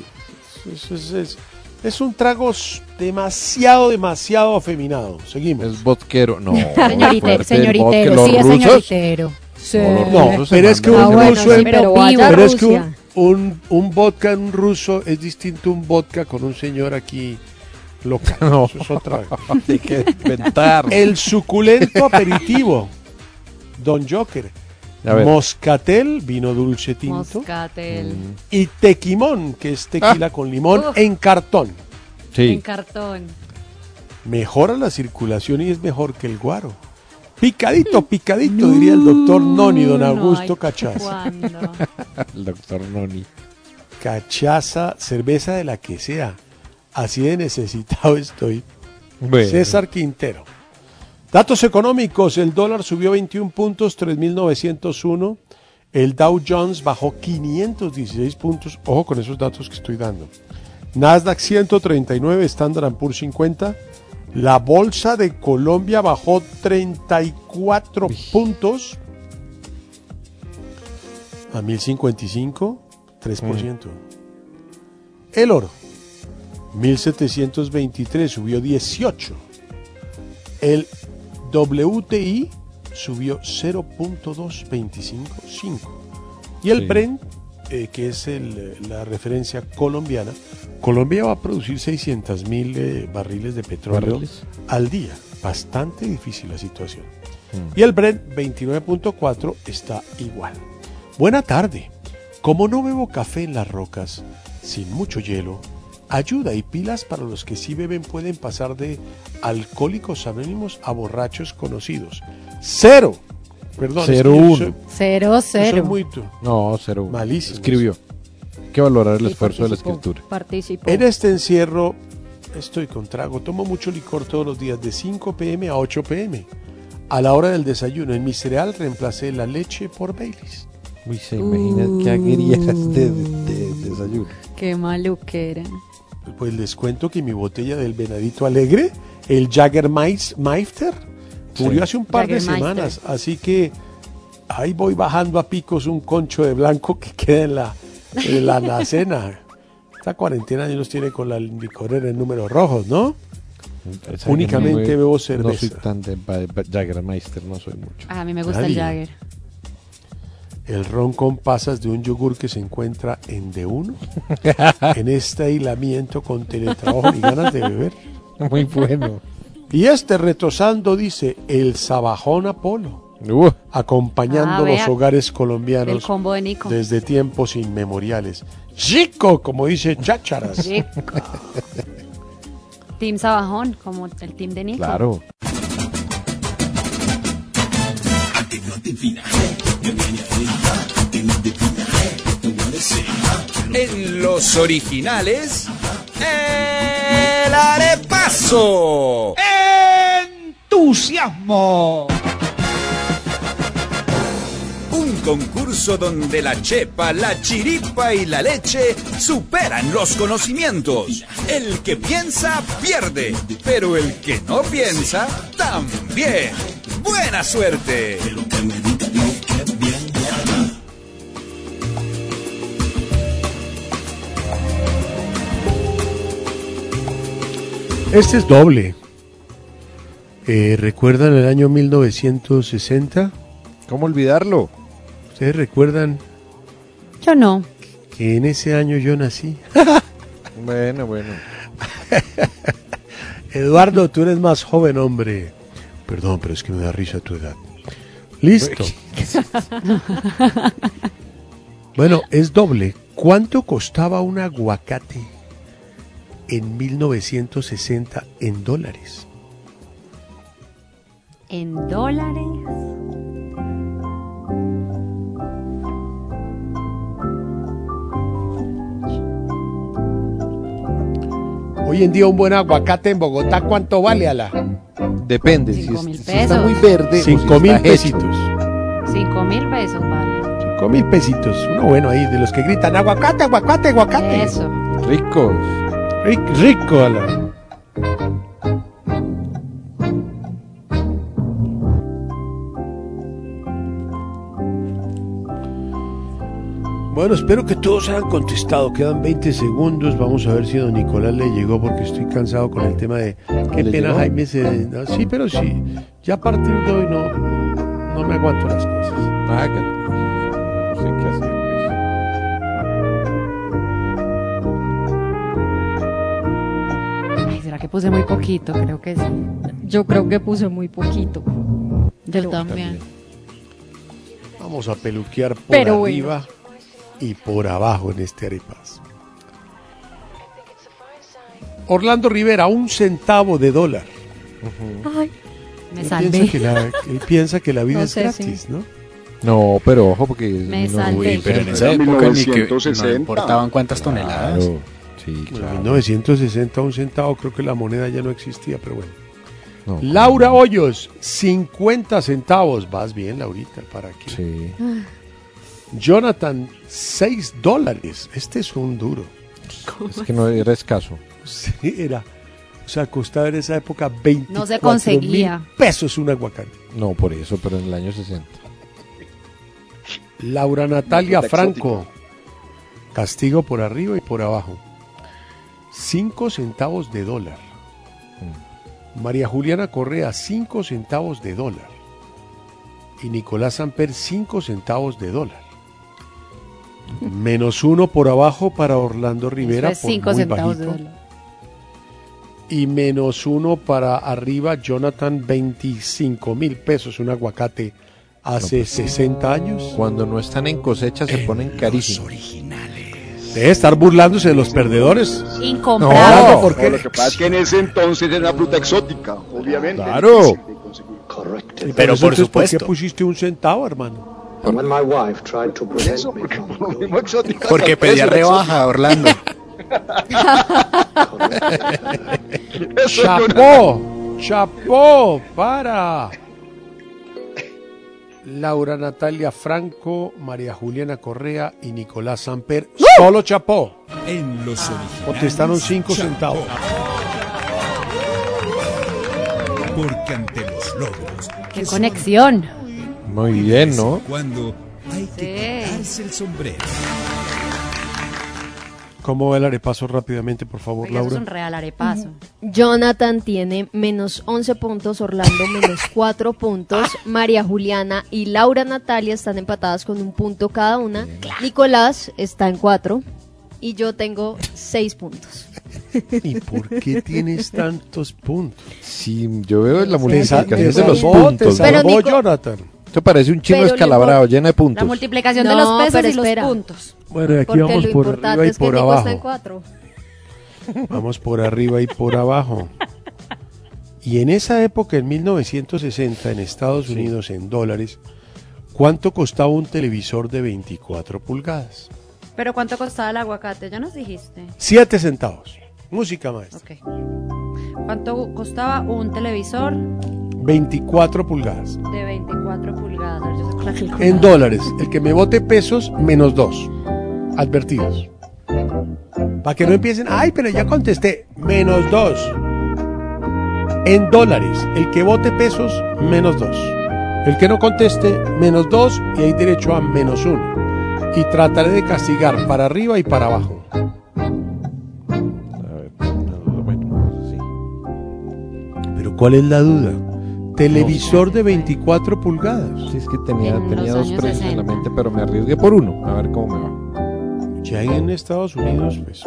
es un trago demasiado afeminado. Seguimos. Es vodquero. No. Señorite, fuerte el vodka. señoritero, ¿Los sí es rusos? señoritero. Sí. No, los No, rusos se pero es que mandan un Ah, bueno, ruso sí, en- pero vivo. vaya Pero es que Rusia. un vodka en un ruso es distinto a un vodka con un señor aquí local. No. Eso es otra. Hay que inventar. El suculento aperitivo, Don Joker. A ver. Moscatel, vino dulce tinto. Moscatel. Y tequimón, que es tequila con limón Uf. en cartón. En Sí. cartón. Mejora la circulación y es mejor que el guaro. Picadito, picadito, diría el doctor Noni, don Augusto No, ay, Cachaza. ¿cuándo? El doctor Noni. Cachaza, cerveza de la que sea. Así de necesitado estoy. Bueno. César Quintero. Datos económicos, el dólar subió 21 puntos, 3.901. El Dow Jones bajó 516 puntos. Ojo con esos datos que estoy dando. Nasdaq 139, Standard & Poor's 50. La bolsa de Colombia bajó 34 puntos a 1055, 3%. El oro, 1723, subió 18. El WTI subió 0.225. Y el Sí. Brent, que es la referencia colombiana, Colombia va a producir 600.000 barriles de petróleo ¿Barriles? al día. Bastante difícil la situación. Mm. Y el Brent 29.4 está igual. Buena tarde. Como no bebo café en las rocas, sin mucho hielo, ayuda y pilas para los que sí beben pueden pasar de alcohólicos anónimos a borrachos conocidos. Cero. Perdón. es que 0-1. yo soy- yo soy muy No, 0. Malísimo. Escribió. Hay que valorar el Sí, esfuerzo de la participó, escritura. Participó. En este encierro estoy con trago. Tomo mucho licor todos los días de 5 p.m. a 8 p.m. A la hora del desayuno, en mi cereal reemplacé la leche por Baileys. Uy, se imagina qué aguerías de desayuno. Qué maluquera. Pues les cuento que mi botella del Venadito Alegre, el Jagermeister, murió Sí. hace un par de Jägermeister. semanas. Así que ahí voy bajando a picos un concho de blanco que queda en la alacena. Esta cuarentena ya nos tiene con la licorera en números rojos, ¿no? Esa Únicamente que bebo No soy cerveza. tan de Jagermeister, no soy mucho. A mí me gusta Nadie. el Jagger. El ron con pasas de un yogur que se encuentra en D1. En este aislamiento con teletrabajo y ganas de beber. Muy bueno. Y este retosando dice el Sabajón Apolo, acompañando Ah, los vea. hogares El colombianos combo de Nico. desde tiempos inmemoriales. Chico, como dice Chácharas. Rico. Team Sabajón, como el team de Nico. Claro. En los originales, el arepaso. ¡Entusiasmo! Un concurso donde la chepa, la chiripa y la leche superan los conocimientos. El que piensa, pierde, pero el que no piensa, también. ¡Buena suerte! Este es doble. ¿Recuerdan el año 1960? ¿Cómo olvidarlo? ¿Ustedes recuerdan Yo no. que en ese año yo nací? Bueno. Eduardo, tú eres más joven, hombre. Perdón, pero es que me da risa tu edad. Listo. Bueno, es doble. ¿Cuánto costaba un aguacate en 1960 en dólares? ¿En dólares? Hoy Hoy en día un buen aguacate en Bogotá, ¿cuánto vale, Ala? Depende, si 5.000 si está muy pesos. verde. o si 5.000 está hecho. pesitos. 5.000 pesos, vale. 5.000 pesitos. Uno bueno ahí, de los que gritan aguacate, aguacate, aguacate. Eso. Ricos. Rico, Ala. Bueno, espero que todos hayan contestado. Quedan 20 segundos. Vamos a ver si a don Nicolás le llegó, porque estoy cansado con el tema de qué ¿Le pena llegó? Jaime no, sí, pero sí. Ya a partir de hoy no me aguanto las cosas. Hágalo. No sé qué hacer. Ay, ¿será que puse muy poquito? Creo que sí. Yo creo que puse muy poquito. Yo también. Vamos a peluquear por Pero arriba y por abajo en este arepazo. Orlando Rivera, $0.01 Ay, Me Él salvé. él piensa que la vida No es sé, gratis, ¿no? No, pero ojo, porque. Me no- salvé. Uy, pero en esa Era época ni que 1960. no importaban cuántas toneladas. Claro. Sí, En claro. 1960 un centavo, creo que la moneda ya no existía, pero bueno. No, Laura Hoyos, 50 centavos. Vas bien, Laurita, ¿para qué? Sí. Jonathan, $6. Este es un duro. Es que no era escaso. Sí, era. O sea, costaba en esa época 24 No se conseguía. mil pesos un aguacate. No, por eso, pero en el año 60. Laura Natalia Fruta Franco, castigo por arriba y por abajo. 5 centavos de dólar. María Juliana Correa, 5 centavos de dólar. Y Nicolás Samper, 5 centavos de dólar. -1 por abajo para Orlando Rivera, Eso es por 5 muy centavos de bajito. dólar. Y -1 para arriba, Jonathan, 25.000 pesos. Un aguacate hace 60 años. Cuando no están en cosecha se ponen carísimos. Debe estar burlándose de los perdedores. Incomprable. No, porque Lo que pasa es que en ese entonces era una fruta exótica, obviamente. Claro. difícil de conseguir. Y Pero eso, por entonces, ¿por supuesto. qué pusiste un centavo, hermano? And when my wife tried to Por prevent eso, me porque from por lo going mismo exótica. Porque hasta el pedía precio era rebaja, Orlando. exótico. Eso yo no- ¡Chapó! ¡Chapó! ¡Para! Laura Natalia Franco, María Juliana Correa y Nicolás Samper. Solo chapó. En los originales. Contestaron 5 Chapó. centavos. Porque ante los logros. ¡Qué que conexión! Muy bien, ¿no? Cuando hay que Sí. quitarse el sombrero. ¿Cómo va el arepazo rápidamente, por favor, Oiga, eso es Laura? un real arepazo. Jonathan tiene -11 puntos, Orlando -4 puntos, María Juliana y Laura Natalia están empatadas con 1 punto cada una, Nicolás está en 4 y yo tengo 6 puntos. ¿Y por qué tienes tantos puntos? Sí, yo veo la Te multiplicación de Te los salvó, puntos. te ¿no? Pero salvó Nico- Jonathan. Esto parece un chino Pero lo escalabrado, impor- lleno de puntos. La multiplicación de No, los pesos pero y los espera. puntos. Bueno, y aquí Porque vamos lo por importante arriba y es que por Nico está en abajo. 4. Vamos por arriba y por abajo. Y en esa época, en 1960, en Estados Unidos, en dólares, ¿cuánto costaba un televisor de 24 pulgadas? ¿Pero cuánto costaba el aguacate? Ya nos dijiste. 7 centavos. Música maestra. Ok. ¿Cuánto costaba un televisor 24 pulgadas. de 24 pulgadas? A ver, yo saco la calculadora. En dólares. El que me vote pesos, -2. Advertidos. Para que no empiecen, ay, pero ya contesté, -2. En dólares. El que vote pesos, -2. El que no conteste, -2 y hay derecho a -1. Y trataré de castigar para arriba y para abajo. A ver, bueno, sí. Pero ¿cuál es la duda? Televisor de 24 pulgadas. Sí, es que tenía En los dos años precios en la 60. mente, pero me arriesgué por uno. A ver cómo me va. Ya en Estados Unidos, pues.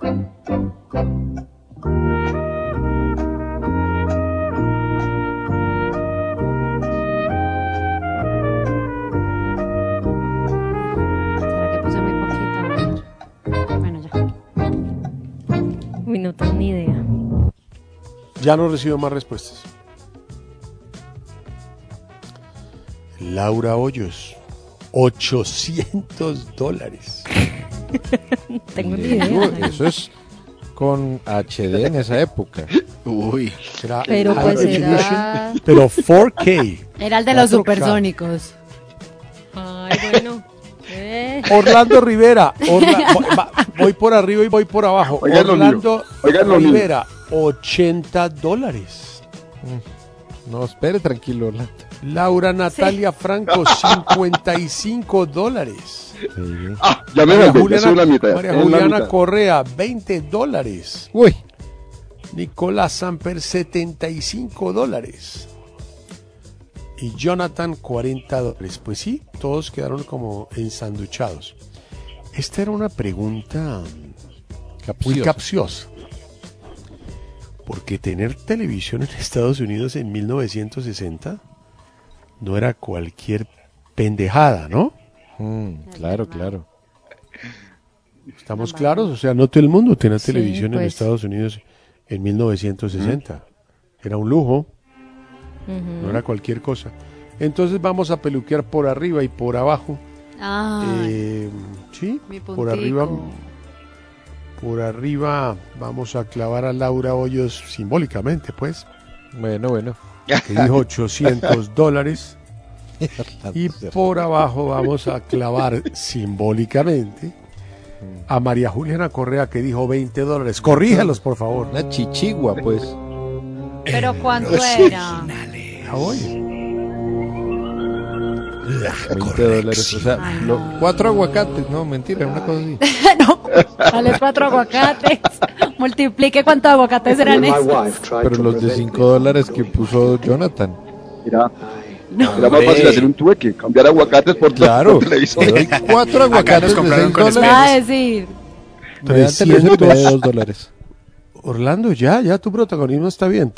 ¿Será que puse muy poquito? A ver. Bueno, ya. Uy, no tengo ni idea. Ya no recibo más respuestas. Laura Hoyos, $800. No tengo ni Digo, idea. eso es con HD en esa época. Uy. Era Pero High pues Definition, era... pero 4K. Era el de los 4K. supersónicos. Ay, bueno. Orlando Rivera, voy por arriba y voy por abajo. Oigan lo Orlando mío, oigan lo mío. Rivera, $80. No, espere, tranquilo, Orlando. Laura Natalia Franco, $55. Ah, ya me María salvé, ya soy la mitad. María en la Juliana mitad. Correa, $20. Uy, Nicolás Samper, $75. Y Jonathan, $40. Pues sí, todos quedaron como ensanduchados. Esta era una pregunta muy capciosa. Porque tener televisión en Estados Unidos en 1960 no era cualquier pendejada, ¿no? claro, claro. ¿Estamos claros? O sea, no todo el mundo tenía televisión en pues. Estados Unidos en 1960. Era un lujo, no era cualquier cosa. Entonces vamos a peluquear por arriba y por abajo. Sí, mi por arriba. Por arriba vamos a clavar a Laura Hoyos simbólicamente, pues, Bueno. que dijo $800. Y por abajo vamos a clavar simbólicamente a María Juliana Correa, que dijo $20. Corríjalos, por favor. Una chichigua, pues. ¿Pero cuánto era? Ya voy. $20. O sea, Ay, no. 4 aguacates. No, mentira, una cosa así. No, dale 4 aguacates. Multiplique cuántos aguacates eran My esos. wife tried Pero to los de prevent $5 que puso Jonathan. Mira, era más fácil hacer un trueque, cambiar aguacates por Claro. televisor. Le doy 4 aguacates de compraron con $6. Va a decir. Me dan televisor y me da $2. Orlando, ya tu protagonismo está bien.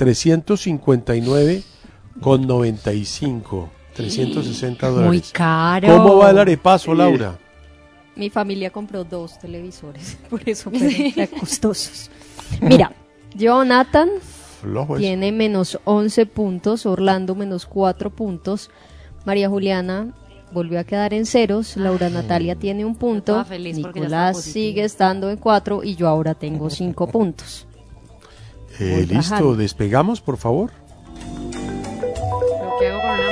359,95. $360. Muy caro. ¿Cómo va el arepazo, Laura? Mi familia compró 2 televisores, por eso fueron tan costosos. Mira, Jonathan Flojo eso. tiene menos 11 puntos, Orlando menos 4 puntos, María Juliana volvió a quedar en ceros, Laura Natalia tiene 1 punto, Estaba feliz porque ya estaba Nicolás positivo. sigue estando en 4 y yo ahora tengo 5 puntos. Voy Listo, bajando. despegamos, por favor. Lo que hago con una mano.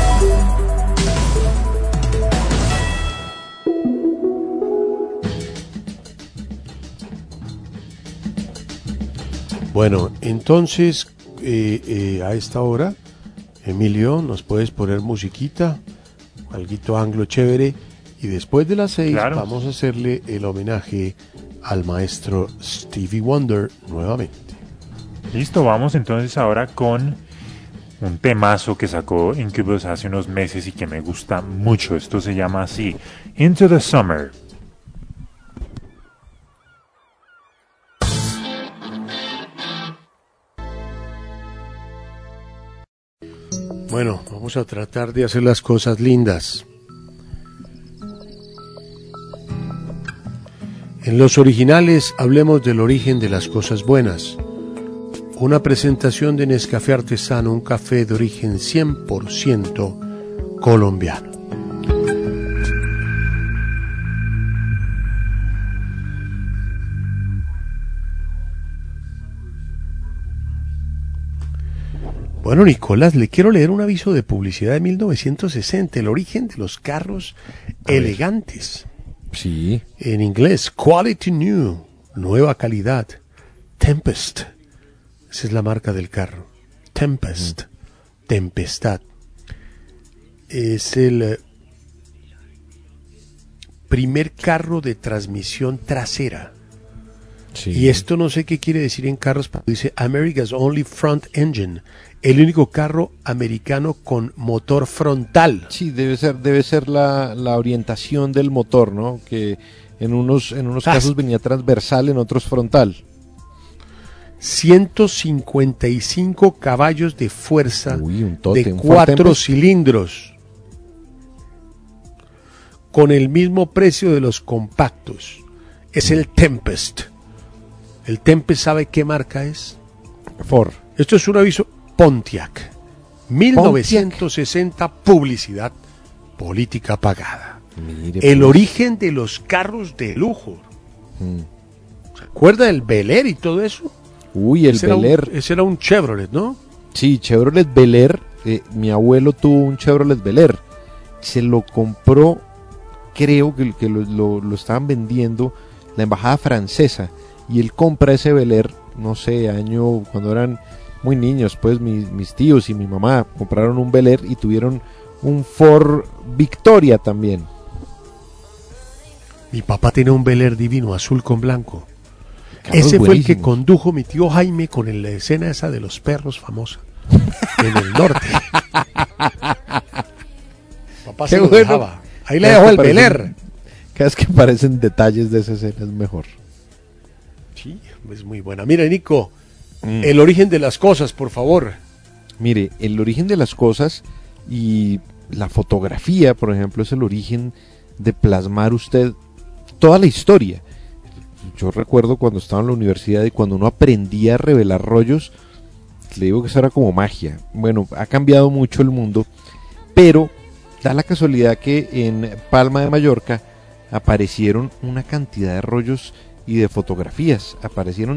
Bueno, entonces, a esta hora, Emilio, nos puedes poner musiquita, alguito anglo chévere, y después de las 6 Claro. vamos a hacerle el homenaje al maestro Stevie Wonder nuevamente. Listo, vamos entonces ahora con un temazo que sacó Incubus hace unos meses y que me gusta mucho. Esto se llama así, Into the Summer. Bueno, vamos a tratar de hacer las cosas lindas. En los originales hablemos del origen de las cosas buenas. Una presentación de Nescafé Artesano, un café de origen 100% colombiano. Bueno, Nicolás, le quiero leer un aviso de publicidad de 1960, el origen de los carros elegantes. Sí. En inglés, Quality New, nueva calidad. Tempest, esa es la marca del carro. Tempest, tempestad. Es el primer carro de transmisión trasera. Sí. Y esto no sé qué quiere decir en carros, pero dice America's Only Front Engine, el único carro americano con motor frontal. Sí, debe ser la orientación del motor, ¿no? Que en unos casos venía transversal, en otros frontal. 155 caballos de fuerza. Uy, un tote, de un 4 Ford Tempest. cilindros, con el mismo precio de los compactos. Es el Tempest. ¿El Tempest sabe qué marca es? Ford. Esto es un aviso Pontiac. 1960, publicidad, política pagada. Mire, El pues. origen de los carros de lujo. ¿Se acuerda del Bel Air y todo eso? Uy, el Bel Air. Ese era un Chevrolet, ¿no? Sí, Chevrolet Bel Air. Mi abuelo tuvo un Chevrolet Bel Air. Se lo compró, creo que lo estaban vendiendo la embajada francesa. Y él compra ese Bel Air, no sé, año cuando eran muy niños, pues mis tíos y mi mamá compraron un Bel Air y tuvieron un Ford Victoria también. Mi papá tenía un Bel Air divino, azul con blanco. Carros Ese fue el que buenísimos. condujo mi tío Jaime con la escena esa de los perros famosa en el norte. Papá se Qué lo bueno. dejaba. Ahí le dejó el Bel Air. Cada vez que aparecen detalles de esa escena es mejor. Sí, es muy buena. Mira, Nico, el origen de las cosas, por favor. Mire, el origen de las cosas y la fotografía, por ejemplo, es el origen de plasmar usted toda la historia. Yo recuerdo cuando estaba en la universidad y cuando uno aprendía a revelar rollos, le digo que eso era como magia. Bueno, ha cambiado mucho el mundo, pero da la casualidad que en Palma de Mallorca aparecieron una cantidad de rollos y de fotografías. Aparecieron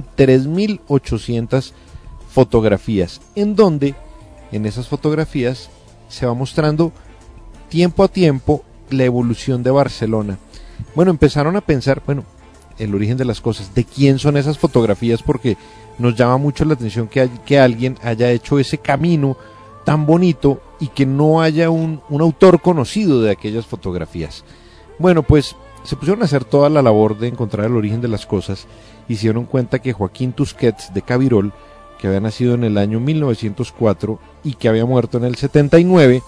3.800 fotografías, en donde en esas fotografías se va mostrando tiempo a tiempo la evolución de Barcelona. Bueno, empezaron a pensar, bueno, el origen de las cosas, de quién son esas fotografías, porque nos llama mucho la atención que alguien haya hecho ese camino tan bonito y que no haya un autor conocido de aquellas fotografías. Bueno, pues se pusieron a hacer toda la labor de encontrar el origen de las cosas y se dieron cuenta que Joaquín Tusquets de Cabirol, que había nacido en el año 1904 y que había muerto en el 79,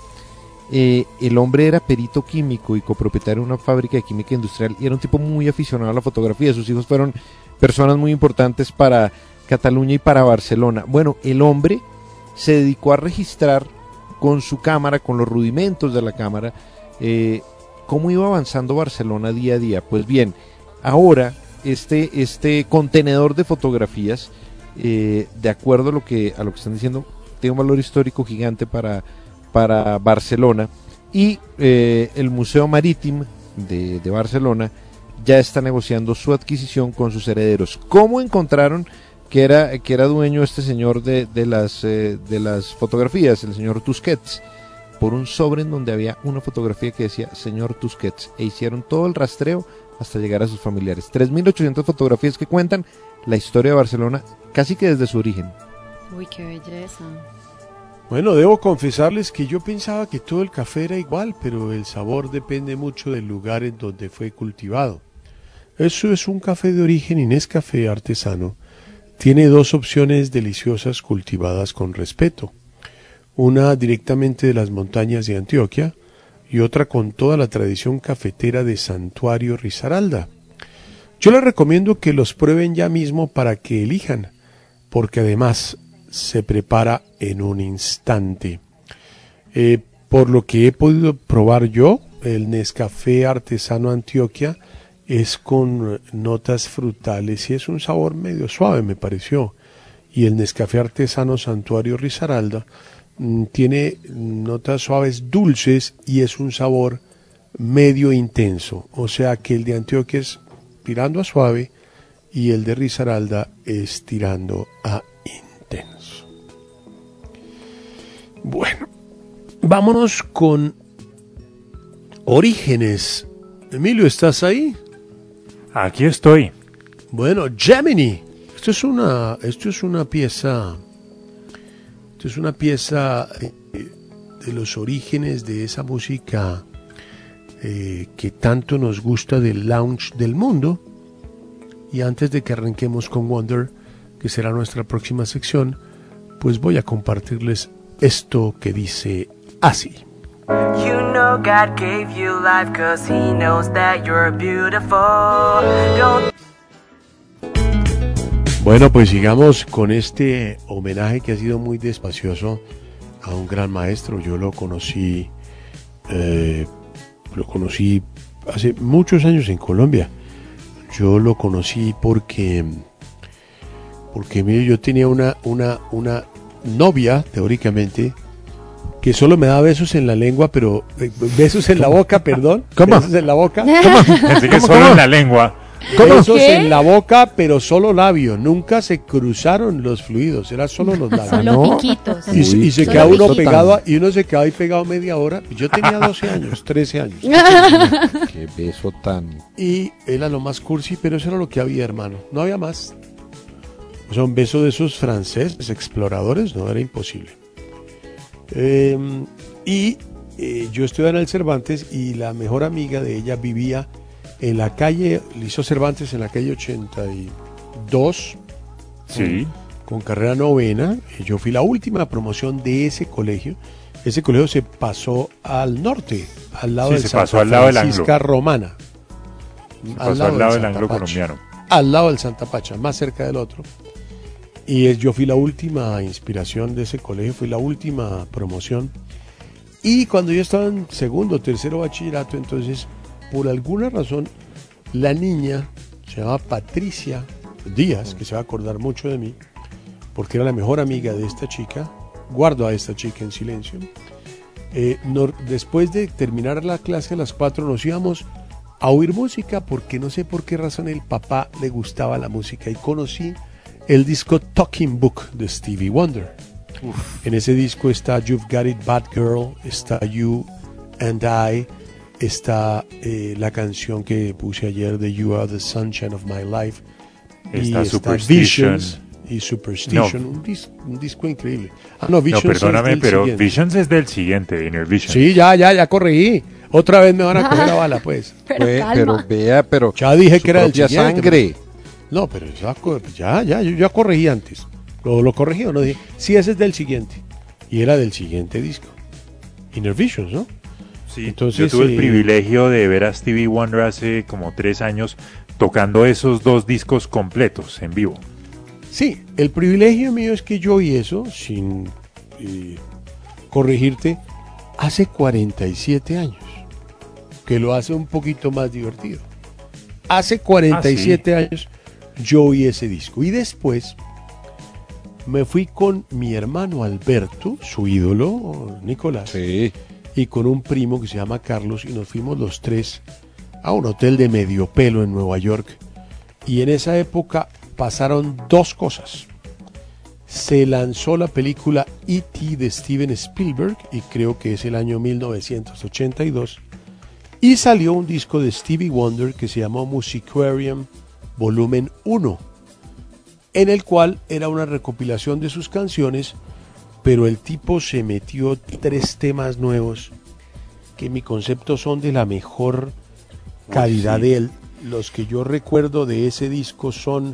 el hombre era perito químico y copropietario de una fábrica de química industrial y era un tipo muy aficionado a la fotografía. Sus hijos fueron personas muy importantes para Cataluña y para Barcelona. Bueno, el hombre se dedicó a registrar con su cámara, con los rudimentos de la cámara, cómo iba avanzando Barcelona día a día. Pues bien, ahora este contenedor de fotografías, de acuerdo a lo que están diciendo, tiene un valor histórico gigante para Barcelona, y el Museo Marítimo de Barcelona ya está negociando su adquisición con sus herederos. ¿Cómo encontraron que era dueño este señor de las fotografías, el señor Tusquets? Por un sobre en donde había una fotografía que decía señor Tusquets, e hicieron todo el rastreo hasta llegar a sus familiares. 3.800 fotografías que cuentan la historia de Barcelona casi que desde su origen. Uy, qué belleza. Bueno, debo confesarles que yo pensaba que todo el café era igual, pero el sabor depende mucho del lugar en donde fue cultivado. Eso es un café de origen Nescafé artesano. Tiene dos opciones deliciosas cultivadas con respeto. Una directamente de las montañas de Antioquia y otra con toda la tradición cafetera de Santuario Risaralda. Yo les recomiendo que los prueben ya mismo para que elijan, porque además se prepara en un instante. Por lo que he podido probar yo, el Nescafé artesano Antioquia es con notas frutales y es un sabor medio suave, me pareció. Y el Nescafé artesano Santuario Risaralda tiene notas suaves dulces y es un sabor medio intenso. O sea que el de Antioquia es tirando a suave y el de Risaralda es tirando a intenso. Bueno, vámonos con Orígenes. Emilio, ¿estás ahí? Aquí estoy. Bueno, Gemini. Esto es una pieza de los orígenes de esa música que tanto nos gusta del lounge del mundo. Y antes de que arranquemos con Wonder, que será nuestra próxima sección, pues voy a compartirles esto que dice así. You know God gave you life 'cause He knows that you're beautiful. Don't... Bueno, pues sigamos con este homenaje que ha sido muy despacioso a un gran maestro. Yo lo conocí hace muchos años en Colombia. Yo lo conocí porque mire, yo tenía una novia, teóricamente, que solo me daba besos en la lengua, pero besos en la boca, perdón. ¿Cómo? Besos en la boca. Así que solo en la lengua. Besos ¿Qué? en la boca, pero solo labios. Nunca se cruzaron los fluidos, era solo los labios. Solo ¿no? piquitos. Y se Solo queda uno piquitos. pegado, y uno se quedaba ahí pegado media hora. Yo tenía 12 años, 13 años. Qué beso tan... Y era lo más cursi, pero eso era lo que había, hermano. No había más. O sea, un beso de esos franceses exploradores, no, era imposible. Yo estudiaba en el Cervantes y la mejor amiga de ella vivía en la calle, Liceo Cervantes, en la calle 82, Sí. con carrera novena. Yo fui la última promoción de ese colegio. Ese colegio se pasó al norte, al lado Sí, de se Santa pasó al lado del Francisca Anglo. Romana. Se pasó al lado del Santa Anglo Pacha. colombiano. Al lado del Santa Pacha, más cerca del otro. Y yo fui la última inspiración de ese colegio, fui la última promoción. Y cuando yo estaba en segundo o tercero bachillerato, entonces, por alguna razón, la niña se llamaba Patricia Díaz, que se va a acordar mucho de mí, porque era la mejor amiga de esta chica. Guardo a esta chica en silencio. Después de terminar la clase a las 4 nos íbamos a oír música, porque no sé por qué razón el papá le gustaba la música, y conocí el disco Talking Book de Stevie Wonder. En ese disco está You've Got It Bad Girl, está You and I, está la canción que puse ayer de You Are the Sunshine of My Life, Está y Superstition. Visions y Superstition, No. un disco increíble. No, Visions No, es perdóname, del pero siguiente. Visions es del siguiente, Inner Visions. Sí, ya corregí. Otra vez me van a coger la bala, pues. pero vea, pero... Ya dije su que era del propia siguiente. sangre. No, pero yo ya corregí antes. Lo corregí o no dije. Sí, ese es del siguiente. Y era del siguiente disco. Inner Visions, ¿no? Sí, Entonces, yo tuve el privilegio de ver a Stevie Wonder hace como 3 años tocando esos 2 discos completos en vivo. Sí, el privilegio mío es que yo oí eso, sin corregirte, hace 47 años. Que lo hace un poquito más divertido. Hace 47 años yo oí ese disco. Y después me fui con mi hermano Alberto, su ídolo, Nicolás, Sí. y con un primo que se llama Carlos, y nos fuimos los 3 a un hotel de medio pelo en Nueva York. Y en esa época pasaron 2 cosas. Se lanzó la película E.T. de Steven Spielberg, y creo que es el año 1982, y salió un disco de Stevie Wonder que se llamó Musicarium Volumen 1, en el cual era una recopilación de sus canciones, pero el tipo se metió 3 temas nuevos que en mi concepto son de la mejor calidad sí. de él. Los que yo recuerdo de ese disco son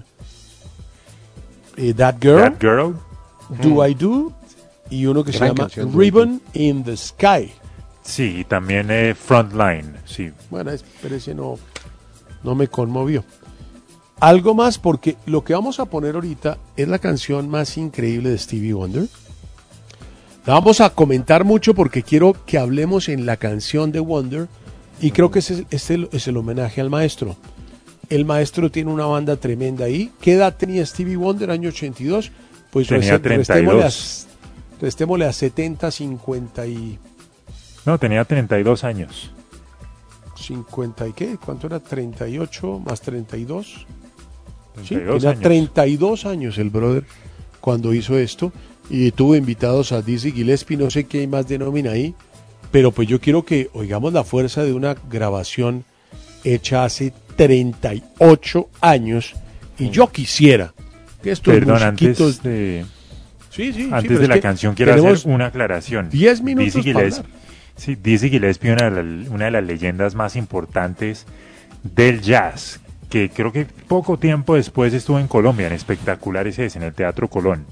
That Girl, That Girl. Do I Do, y uno que se Gran llama canción, Do I Ribbon in the Sky. Sí, y también Frontline. Sí. Bueno, pero ese no me conmovió. Algo más, porque lo que vamos a poner ahorita es la canción más increíble de Stevie Wonder. La vamos a comentar mucho porque quiero que hablemos en la canción de Wonder, y creo que este es el homenaje al maestro. El maestro tiene una banda tremenda ahí. ¿Qué edad tenía Stevie Wonder? Año 82. Pues Tenía 32. restémosle a 70, 50 y... No, tenía 32 años. 50 y qué, ¿cuánto era? 38 más 32. Sí, 32 tenía años. 32 años el brother cuando hizo esto, y tuvo invitados a Dizzy Gillespie, no sé qué hay más de nómina ahí, pero pues yo quiero que oigamos la fuerza de una grabación hecha hace 38 años, y yo quisiera que estos Perdón, musiquitos... antes de, Sí, antes pero de es la que canción quiero tenemos hacer una aclaración. 10 minutos Dizzy para Gillespie, hablar. sí, Dizzy Gillespie, una de las leyendas más importantes del jazz, que creo que poco tiempo después estuvo en Colombia, en Espectaculares en el Teatro Colón.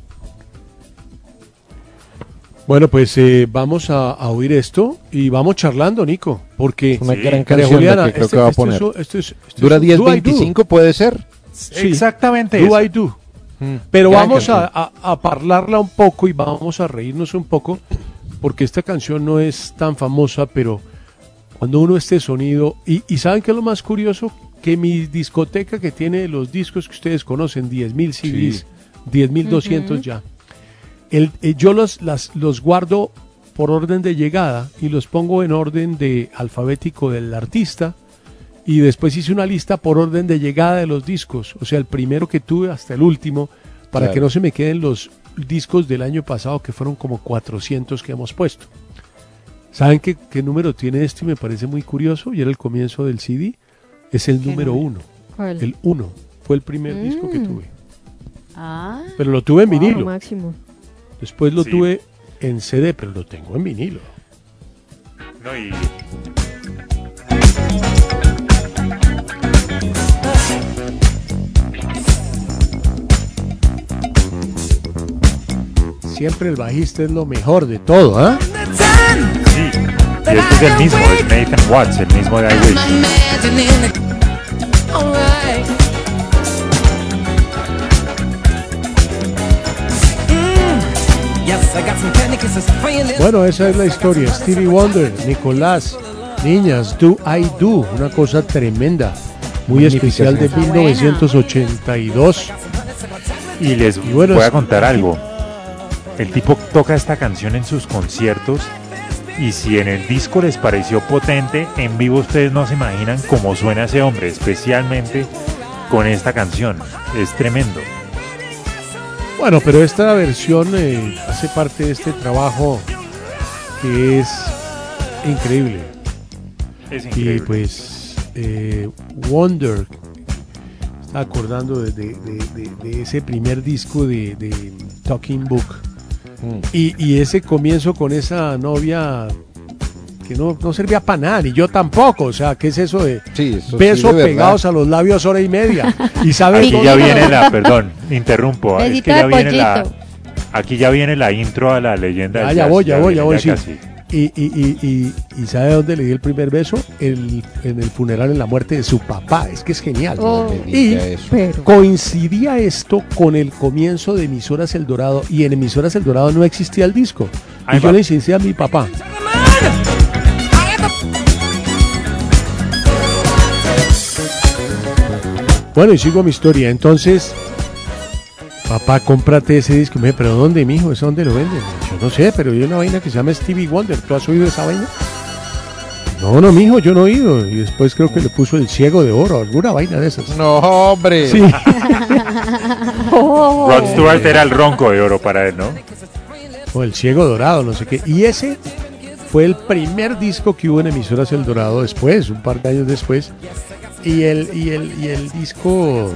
Bueno, pues vamos a oír esto y vamos charlando, Nico, porque Es una Sí, gran María canción Juliana, la que creo que va a poner. Dura Do I Do. 10:25, puede ser. Sí. Exactamente Do eso. I Do. Pero Gran vamos canción. a parlarla un poco y vamos a reírnos un poco, porque esta canción no es tan famosa, pero cuando uno este sonido, y ¿saben qué es lo más curioso? Que mi discoteca, que tiene los discos que ustedes conocen, 10.000 CDs, 10.200 ya, yo los guardo por orden de llegada y los pongo en orden de alfabético del artista, Y después hice una lista por orden de llegada de los discos, o sea, el primero que tuve hasta el último, para Claro. que no se me queden los discos del año pasado, que fueron como 400 que hemos puesto. ¿Saben qué número tiene este? Me parece muy curioso, y era el comienzo del CD. Es el número 1. ¿Cuál? El 1. Fue el primer disco que tuve. Ah, Pero lo tuve en Wow, vinilo. máximo. Después lo Sí. tuve en CD, pero lo tengo en vinilo. No, y Siempre el bajista es lo mejor de todo, ¿ah? sí, y este es el mismo, es Nathan Watts, el mismo de I Wish. Bueno, esa es la historia. Stevie Wonder, Nicolás, Niñas, Do I Do, una cosa tremenda, muy Magnífica, especial de sí. 1982. Y les bueno, voy a es- contar algo. El tipo toca esta canción en sus conciertos y si en el disco les pareció potente, en vivo ustedes no se imaginan cómo suena ese hombre, especialmente con esta canción. Es tremendo. Bueno, pero esta versión hace parte de este trabajo que es increíble. Es Y increíble. pues Wonder, estaba acordando de ese primer disco de Talking Book. Y ese comienzo con esa novia que no servía para nada, ni yo tampoco. O sea, ¿qué es eso de Sí, eso sí, besos de verdad. pegados a los labios hora y media? Y sabe Aquí todo. ya viene la, perdón, interrumpo. Es Besito que ya de viene la, pollito. aquí ya viene la intro a la leyenda del Ah, ya jazz, voy, viene sí. casi. Y ¿sabe dónde le di el primer beso? En el funeral, en la muerte de su papá. Es que es genial. Oh, Me Y diga eso. pero coincidía esto con el comienzo de Emisoras El Dorado, y en Emisoras El Dorado no existía el disco. Ahí Y yo va. le insistí a mi papá. Bueno, y sigo mi historia. Entonces, papá, cómprate ese disco. Me dice, ¿pero dónde, mijo? ¿Eso dónde lo venden? Yo no sé, pero hay una vaina que se llama Stevie Wonder. ¿Tú has oído esa vaina? No, mijo, yo no he oído. Y después creo que le puso El Ciego de Oro, alguna vaina de esas. No, hombre. Sí. Rod Stewart era el ronco de oro para él, ¿no? O El Ciego Dorado, no sé qué. Y ese fue el primer disco que hubo en Emisoras El Dorado después, un par de años después. Y el disco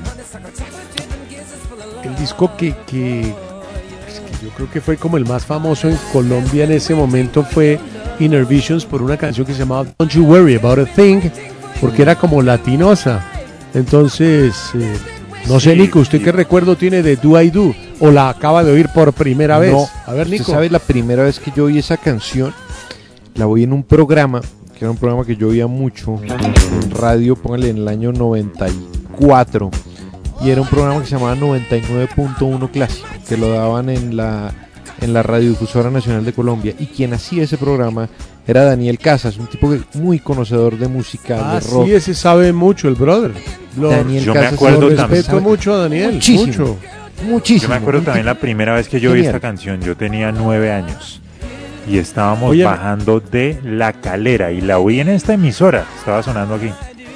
que yo creo que fue como el más famoso en Colombia en ese momento fue Inner Visions, por una canción que se llamaba Don't You Worry About a Thing, porque era como latinosa. Entonces, no sé, Sí, Nico, ¿usted y- qué recuerdo tiene de Do I Do? ¿O la acaba de oír por primera vez? No, A ver, usted Nico. sabe, la primera vez que yo oí esa canción, la oí en un programa, que era un programa que yo oía mucho en radio, póngale en el año 94, y era un programa que se llamaba 99.1 Clásico, que lo daban en la Radiodifusora Nacional de Colombia, y quien hacía ese programa era Daniel Casas, un tipo muy conocedor de música, de rock. Sí, ese sabe mucho, el brother. Daniel Yo me Casas acuerdo Lo sabe también. respeto mucho a Daniel, Muchísimo. mucho. Muchísimo. Yo me acuerdo un también tipo- la primera vez que yo oí Genial. esta canción. Yo tenía 9 años y estábamos Oye, bajando de La Calera y la oí en esta emisora. Estaba sonando aquí.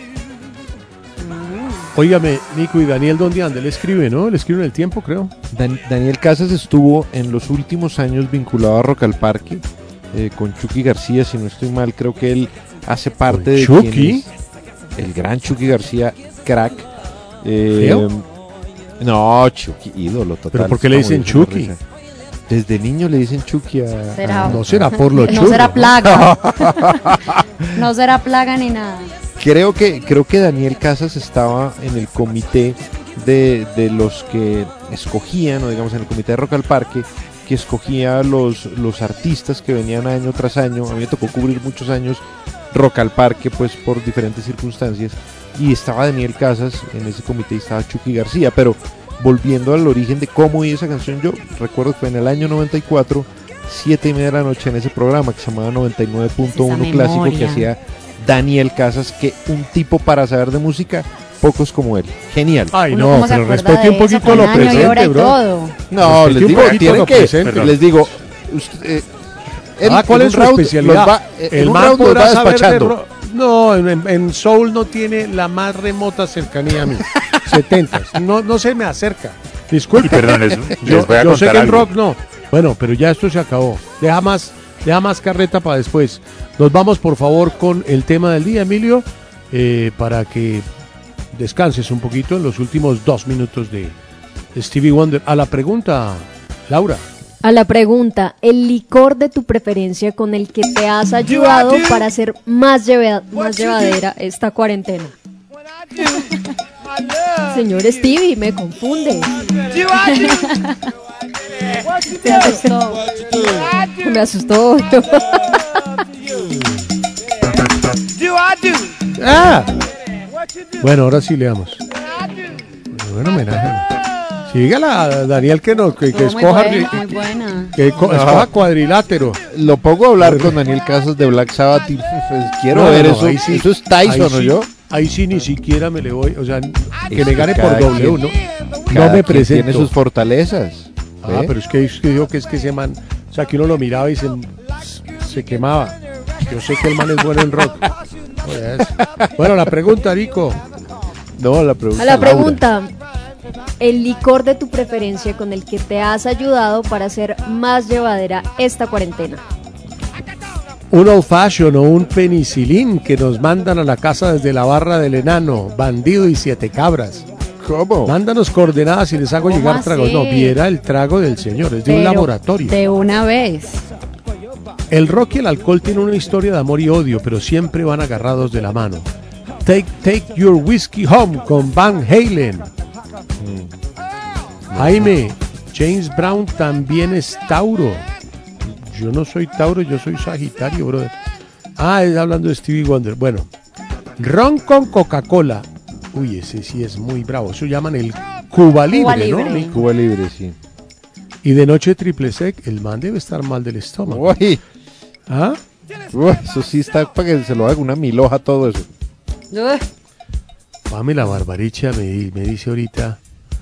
Óigame, Nico y Daniel, ¿dónde anda? Él escribe, ¿no? Él escribe en El Tiempo, creo. Daniel Casas estuvo en los últimos años vinculado a Rock al Parque con Chucky García, si no estoy mal, creo que él hace parte ¿Con de Chucky? quien es el gran Chucky García, crack. ¿Feo? No, Chucky, ídolo total. ¿Pero por qué le Está dicen muy Chucky? risa. Desde niño le dicen Chucky a... Será- No será por lo No chulo. será plaga. No será plaga ni nada. Creo que Daniel Casas estaba en el comité de los que escogían, o digamos en el comité de Rock al Parque, que escogía los artistas que venían año tras año. A mí me tocó cubrir muchos años Rock al Parque, pues por diferentes circunstancias, y estaba Daniel Casas en ese comité y estaba Chucky García. Pero volviendo al origen de cómo oí esa canción, yo recuerdo que fue en el año 94, 7:30 de la noche, en ese programa que se llamaba 99.1 Esa Clásico, que memoria. hacía Daniel Casas, que un tipo para saber de música, pocos como él. Genial. Ay, Uno no, cómo se pero acuerda respete de un eso, poquito con lo año y hora presente, y bro. todo. No, Respete les un digo, poquito tienen lo que, presente. les digo, usted, ¿Cuál en es su un round especialidad? los va- en El un man round los podrá va saber de despachando. No, en soul no tiene la más remota cercanía a mí. 70s. No se me acerca. Disculpe. Y perdón, les voy a yo sé contar que en algo. rock no. Bueno, pero ya esto se acabó. Deja más carreta para después. Nos vamos, por favor, con el tema del día, Emilio, para que descanses un poquito en los últimos 2 minutos de Stevie Wonder. A la pregunta, Laura. A la pregunta, el licor de tu preferencia con el que te has ayudado para hacer más llevadera esta cuarentena. Señor Stevie, me confunde. Se asustó. Me asustó. ¡Ah! Bueno, ahora sí leamos. Buen homenaje. Sígala, Daniel, que escoja, Muy buena. escoja cuadrilátero. Lo pongo a hablar con Daniel Casas de Black Sabbath y pues, quiero ver eso. Ahí sí, eso es Tyson, ahí ¿no sí, yo? Ahí sí ni siquiera me le voy, o sea, que Es me gane que por cada W, quien- ¿no? Cada No me quien presento. tiene sus fortalezas. Ah, ¿ve? pero es que dijo que ese man, o sea, que uno lo miraba y se quemaba. Yo sé que el man es bueno en rock. Joder. Bueno, la pregunta, Rico. No, la pregunta. A la Laura. pregunta, el licor de tu preferencia con el que te has ayudado para hacer más llevadera esta cuarentena. Un old fashion o un penicilín que nos mandan a la casa desde la barra del enano, bandido y 7 cabras. ¿Cómo? Mándanos coordenadas y les hago ¿Cómo llegar tragos. así? No, viera el trago del señor, es de un Pero laboratorio. De una vez. El rock y el alcohol tienen una historia de amor y odio, pero siempre van agarrados de la mano. Take Your Whiskey Home con Van Halen. Jaime, James Brown también es Tauro. Yo no soy Tauro, yo soy Sagitario, brother. Ah, es hablando de Stevie Wonder. Bueno, ron con Coca-Cola. Uy, ese sí es muy bravo. Eso llaman el Cuba Libre, ¿no? Libre. Cuba Libre, sí. Y de noche triple sec, el man debe estar mal del estómago. Uy, ¿Ah? eso sí está para que se lo haga una miloja todo eso. Pamela Barbaricha me dice ahorita.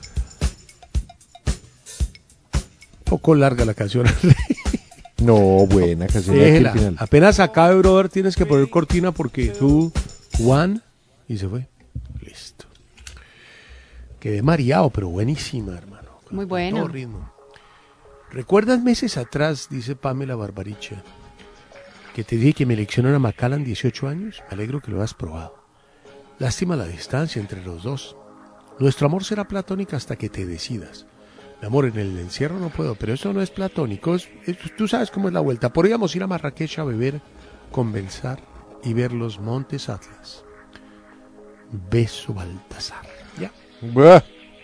Poco larga la canción. No, buena canción. aquí al Déjela. final. Apenas acabe, brother, tienes que poner cortina porque tú, Juan, y se fue. Listo. Quedé mareado, pero buenísima, hermano. Muy Todo bueno. ritmo. ¿Recuerdas meses atrás, dice Pamela Barbaricha, que te dije que mi elección era Macallan 18 años? Me alegro que lo hayas probado. Lástima la distancia entre los dos. Nuestro amor será platónico hasta que te decidas. Mi amor, en el encierro no puedo, pero eso no es platónico. Tú sabes cómo es la vuelta. Podríamos ir a Marrakech a beber, conversar y ver los montes Atlas. Beso Baltasar. Ya. Buah.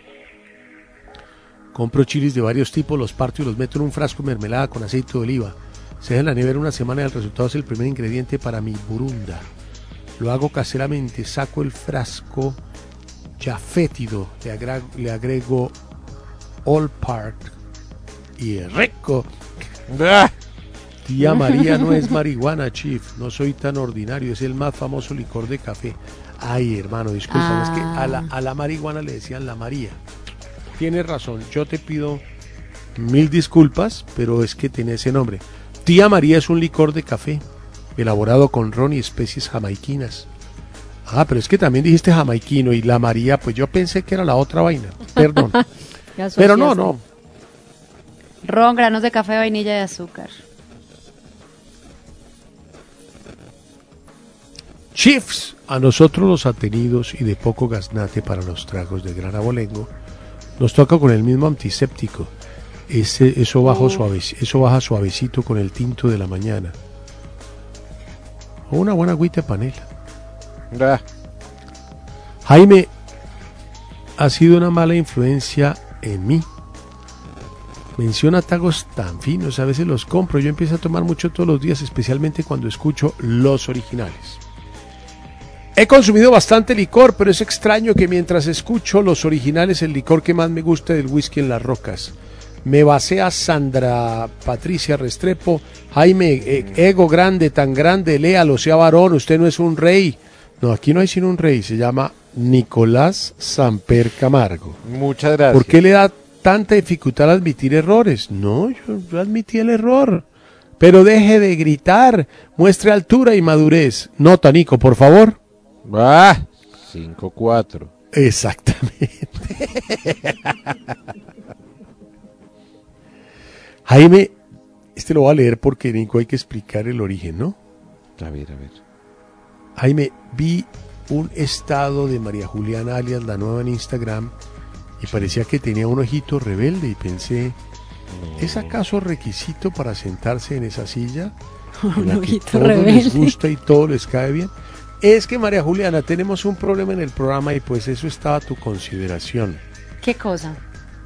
Compro chilis de varios tipos, los parto y los meto en un frasco de mermelada con aceite de oliva. Se deja en la nevera una semana y el resultado es el primer ingrediente para mi burunda. Lo hago caseramente, saco el frasco ya fétido, le agrego All Park y es rico. Ah. Tía María no es marihuana, Chief, no soy tan ordinario, es el más famoso licor de café. Ay, hermano, disculpa, es que a la marihuana le decían la María. Tienes razón, yo te pido 1000 disculpas, pero es que tiene ese nombre. Tía María es un licor de café, elaborado con ron y especies jamaiquinas. Ah, pero es que también dijiste jamaiquino y la María, pues yo pensé que era la otra vaina, perdón. Pero no. Ron, granos de café, vainilla y azúcar. Chiefs, a nosotros los atenidos y de poco gaznate para los tragos de gran abolengo, nos toca con el mismo antiséptico. Eso baja suavecito con el tinto de la mañana. O una buena agüita de panela. Ah. Jaime, ha sido una mala influencia en mí. Menciona tagos tan finos, a veces los compro. Yo empiezo a tomar mucho todos los días, especialmente cuando escucho los originales. He consumido bastante licor, pero es extraño que mientras escucho los originales, el licor que más me gusta es el whisky en las rocas. Me basea Sandra Patricia Restrepo. Jaime, ego grande, tan grande, léalo, sea varón, usted no es un rey. No, aquí no hay sino un rey, se llama Nicolás Samper Camargo. Muchas gracias. ¿Por qué le da tanta dificultad admitir errores? No, yo admití el error. Pero deje de gritar, muestre altura y madurez. Nota, Nico, por favor. 5-4. Exactamente. Jaime, este lo voy a leer porque, Nico, hay que explicar el origen, ¿no? A ver. Jaime, vi un estado de María Juliana alias La Nueva en Instagram y parecía que tenía un ojito rebelde y pensé, ¿es acaso requisito para sentarse en esa silla? Un Que ojito todo rebelde. les gusta y todo les cae bien. Es que, María Juliana, tenemos un problema en el programa y pues eso estaba a tu consideración. ¿Qué cosa?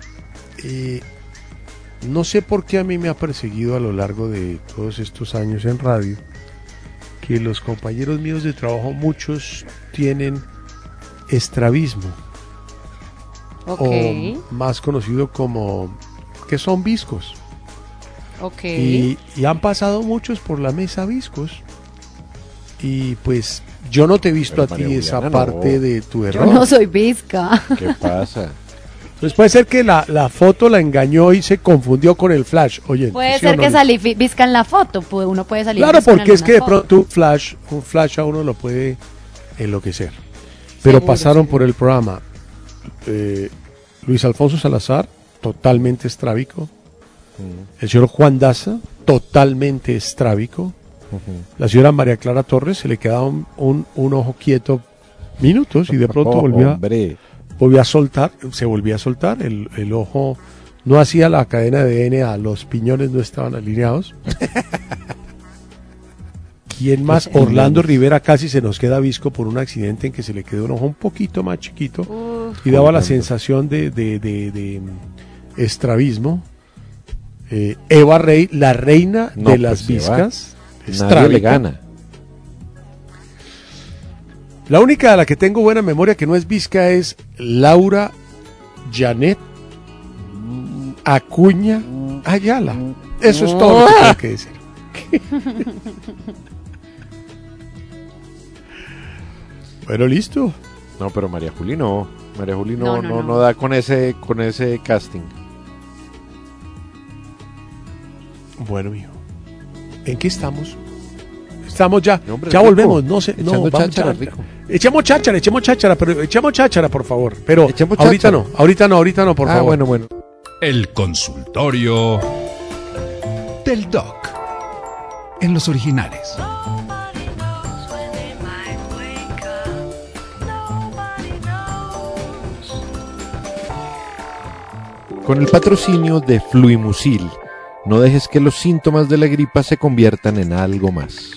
No sé por qué a mí me ha perseguido a lo largo de todos estos años en radio, que los compañeros míos de trabajo, muchos tienen estrabismo, Ok, o más conocido como que son viscos. ok. Y han pasado muchos por la mesa viscos. Y pues yo no te he visto Pero a ti María esa Juliana, parte no. de tu Yo error. no soy visca. ¿Qué pasa? Pues puede ser que la foto la engañó y se confundió con el flash. Oye, Puede ¿sí o ser no, que Nico? salí visca en la foto. Uno puede salir Claro, visca en porque es que de algunas pronto un flash a uno lo puede enloquecer. Pero Seguro, pasaron seguro. por el programa Luis Alfonso Salazar, totalmente estrábico. El señor Juan Daza, totalmente estrábico. La señora María Clara Torres se le quedaba un ojo quieto minutos y de pronto volvía a soltar, se volvía a soltar, el ojo no hacía la cadena de DNA, los piñones no estaban alineados. ¿Quién más? Orlando Rivera casi se nos queda visco por un accidente en que se le quedó un ojo un poquito más chiquito y daba la sensación de estrabismo. Eva Rey, la reina No, de las pues, Eva, viscas, nadie estrábica. le gana. La única de la que tengo buena memoria que no es visca es Laura Janet Acuña Ayala. Eso es todo lo que tengo que decir. Bueno, listo. No, pero María Juli no. María Juli No, no da con ese casting. Bueno, mijo. ¿En qué estamos? Estamos ya. No, hombre, Ya rico. volvemos. No sé. No, Echando vamos cháchara, ya. rico. Echemos cháchara, pero echemos cháchara, por favor. Pero Echemos ahorita cháchara. ahorita no, por favor. Bueno. El consultorio del Doc. En los originales. Con el patrocinio de Fluimusil, no dejes que los síntomas de la gripa se conviertan en algo más.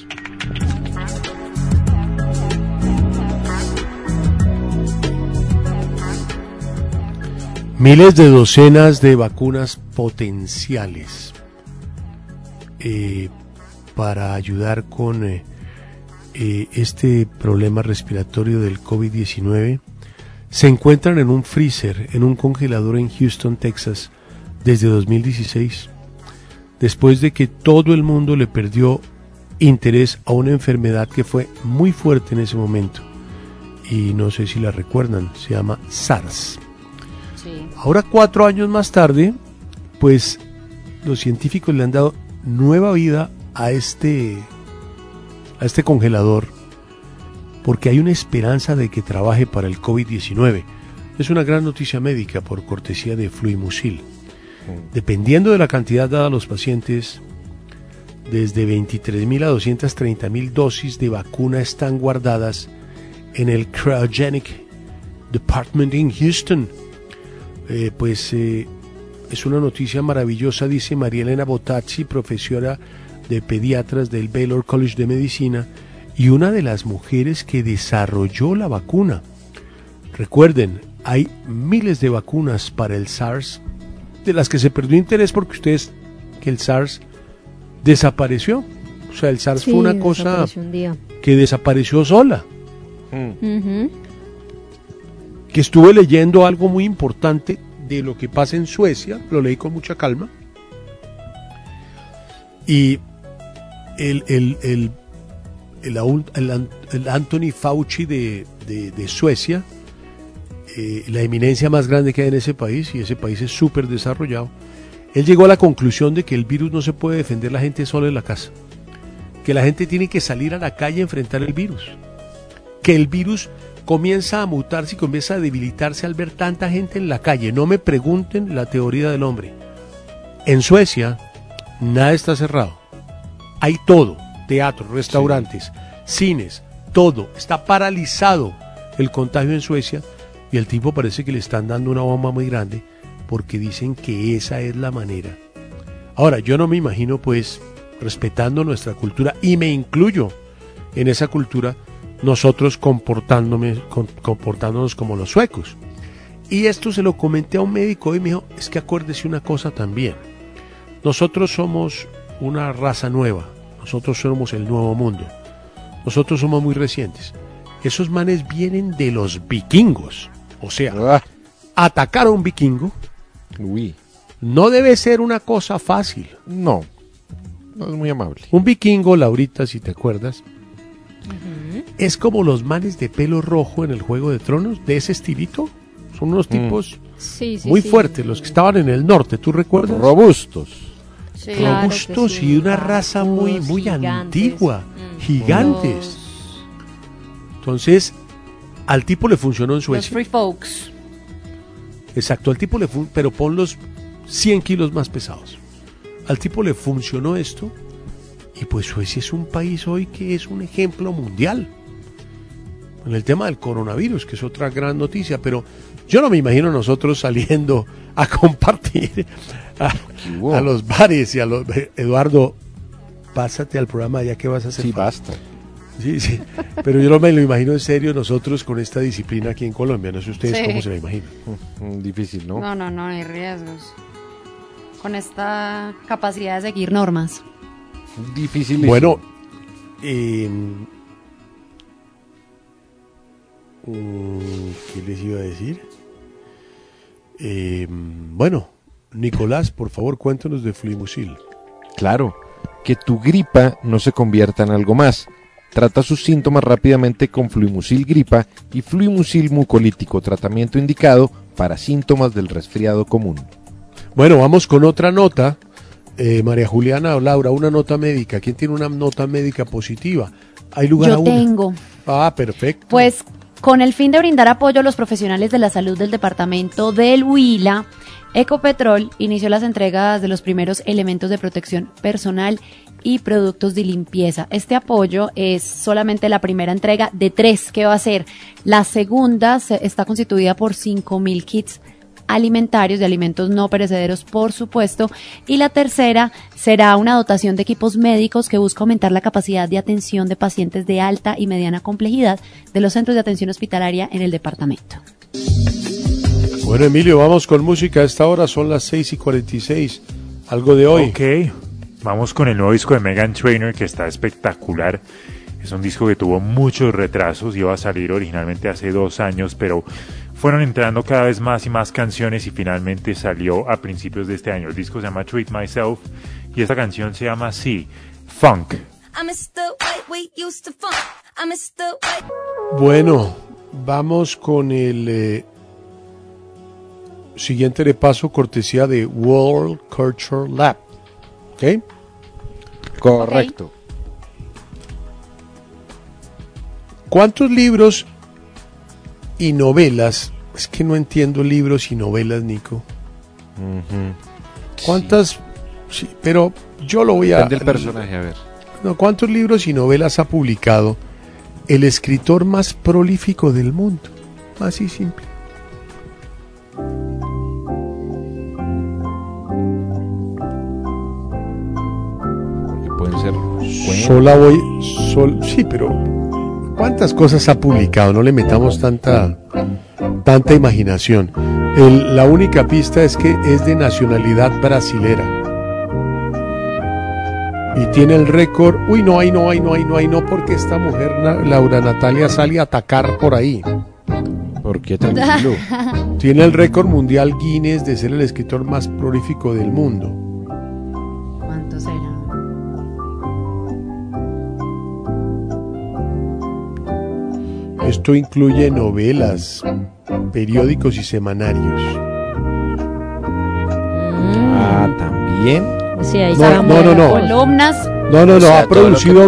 Miles de docenas de vacunas potenciales para ayudar con este problema respiratorio del COVID-19 se encuentran en un freezer, en un congelador en Houston, Texas, desde 2016, después de que todo el mundo le perdió interés a una enfermedad que fue muy fuerte en ese momento, y no sé si la recuerdan, se llama SARS. Sí. Ahora, 4 años más tarde, pues los científicos le han dado nueva vida a este congelador, porque hay una esperanza de que trabaje para el COVID-19. Es una gran noticia médica por cortesía de Fluimusil. Dependiendo de la cantidad dada a los pacientes, desde 23.000 a 230.000 dosis de vacuna están guardadas en el Cryogenic Department en Houston. Es una noticia maravillosa, dice María Elena Botazzi, profesora de pediatras del Baylor College de Medicina y una de las mujeres que desarrolló la vacuna. Recuerden, hay miles de vacunas para el SARS, de las que se perdió interés porque que el SARS desapareció. O sea, el SARS fue una cosa desapareció un día. que desapareció sola. Ujú. Que estuve leyendo algo muy importante de lo que pasa en Suecia, lo leí con mucha calma, y el Anthony Fauci de Suecia, la eminencia más grande que hay en ese país, y ese país es súper desarrollado, Él llegó a la conclusión de que el virus no se puede defender la gente solo en la casa, que la gente tiene que salir a la calle a enfrentar el virus, que el virus comienza a mutarse y comienza a debilitarse al ver tanta gente en la calle. No me pregunten la teoría del hombre. En Suecia nada está cerrado, hay todo, teatros, restaurantes, cines, todo, está paralizado el contagio en Suecia, y el tipo parece que le están dando una bomba muy grande porque dicen que esa es la manera. Ahora, yo no me imagino, pues, respetando nuestra cultura, y me incluyo en esa cultura, nosotros comportándonos como los suecos. Y esto se lo comenté a un médico y me dijo, es que acuérdese una cosa también, nosotros somos una raza nueva, nosotros somos el nuevo mundo, nosotros somos muy recientes. Esos manes vienen de los vikingos, o sea, atacar a un vikingo no debe ser una cosa fácil. No es muy amable. Un vikingo, Laurita, si te acuerdas, es como los manes de pelo rojo en el Juego de Tronos, de ese estilito. Son unos tipos muy fuertes, los que estaban en el norte, ¿tú recuerdas? Robustos. Sí, claro Robustos sí, y una raza muy gigantes. antigua, gigantes. Entonces, al tipo le funcionó en Los Suecia. free folks. Exacto, al tipo pero ponlos 100 kilos más pesados. Al tipo le funcionó esto, y pues Suecia es un país hoy que es un ejemplo mundial en el tema del coronavirus, que es otra gran noticia. Pero yo no me imagino nosotros saliendo a compartir a los bares y a los... Eduardo, pásate al programa ya que vas a hacer. Sí, basta. Sí, pero yo no me lo imagino en serio nosotros con esta disciplina aquí en Colombia. No sé ustedes cómo se la imaginan. Difícil, ¿no? No hay riesgos. Con esta capacidad de seguir normas. Difícil. Bueno, ¿qué les iba a decir? Bueno, Nicolás, por favor, cuéntanos de Fluimucil. Claro, que tu gripa no se convierta en algo más. Trata sus síntomas rápidamente con Fluimucil Gripa y Fluimucil Mucolítico, tratamiento indicado para síntomas del resfriado común. Bueno, vamos con otra nota. María Juliana o Laura, una nota médica. ¿Quién tiene una nota médica positiva? ¿Hay lugar a una? Yo tengo. Ah, perfecto. Pues con el fin de brindar apoyo a los profesionales de la salud del departamento del Huila, Ecopetrol inició las entregas de los primeros elementos de protección personal y productos de limpieza. Este apoyo es solamente la primera entrega de 3 que va a ser. La segunda está constituida por 5.000 kits alimentarios, de alimentos no perecederos, por supuesto, y la tercera será una dotación de equipos médicos que busca aumentar la capacidad de atención de pacientes de alta y mediana complejidad de los centros de atención hospitalaria en el departamento. Bueno, Emilio, vamos con música. A esta hora son las 6:46. Algo de hoy. Ok, vamos con el nuevo disco de Meghan Trainor, que está espectacular. Es un disco que tuvo muchos retrasos, iba a salir originalmente hace 2 años, pero fueron entrando cada vez más y más canciones y finalmente salió a principios de este año. El disco se llama Treat Myself y esta canción se llama así, Funk. Bueno, vamos con el siguiente repaso, cortesía de World Culture Lab. ¿Ok? Correcto. Okay. ¿Cuántos libros y novelas? Es que no entiendo libros y novelas, Nico. ¿Cuántas? Sí, pero yo lo voy a... Depende del personaje, a ver. No, ¿cuántos libros y novelas ha publicado el escritor más prolífico del mundo? Así simple. Porque pueden ser cuentos. Sí, pero ¿cuántas cosas ha publicado? No le metamos tanta imaginación. La única pista es que es de nacionalidad brasilera. Y tiene el récord. Uy, no, porque esta mujer, Laura Natalia, sale a atacar por ahí. ¿Por qué tranquilo? Tiene el récord mundial Guinness de ser el escritor más prolífico del mundo. ¿Cuánto será? Esto incluye novelas, periódicos y semanarios. Ah, también. O sea, ahí No, estamos no, no. Columnas. No, O sea, ha todo lo producido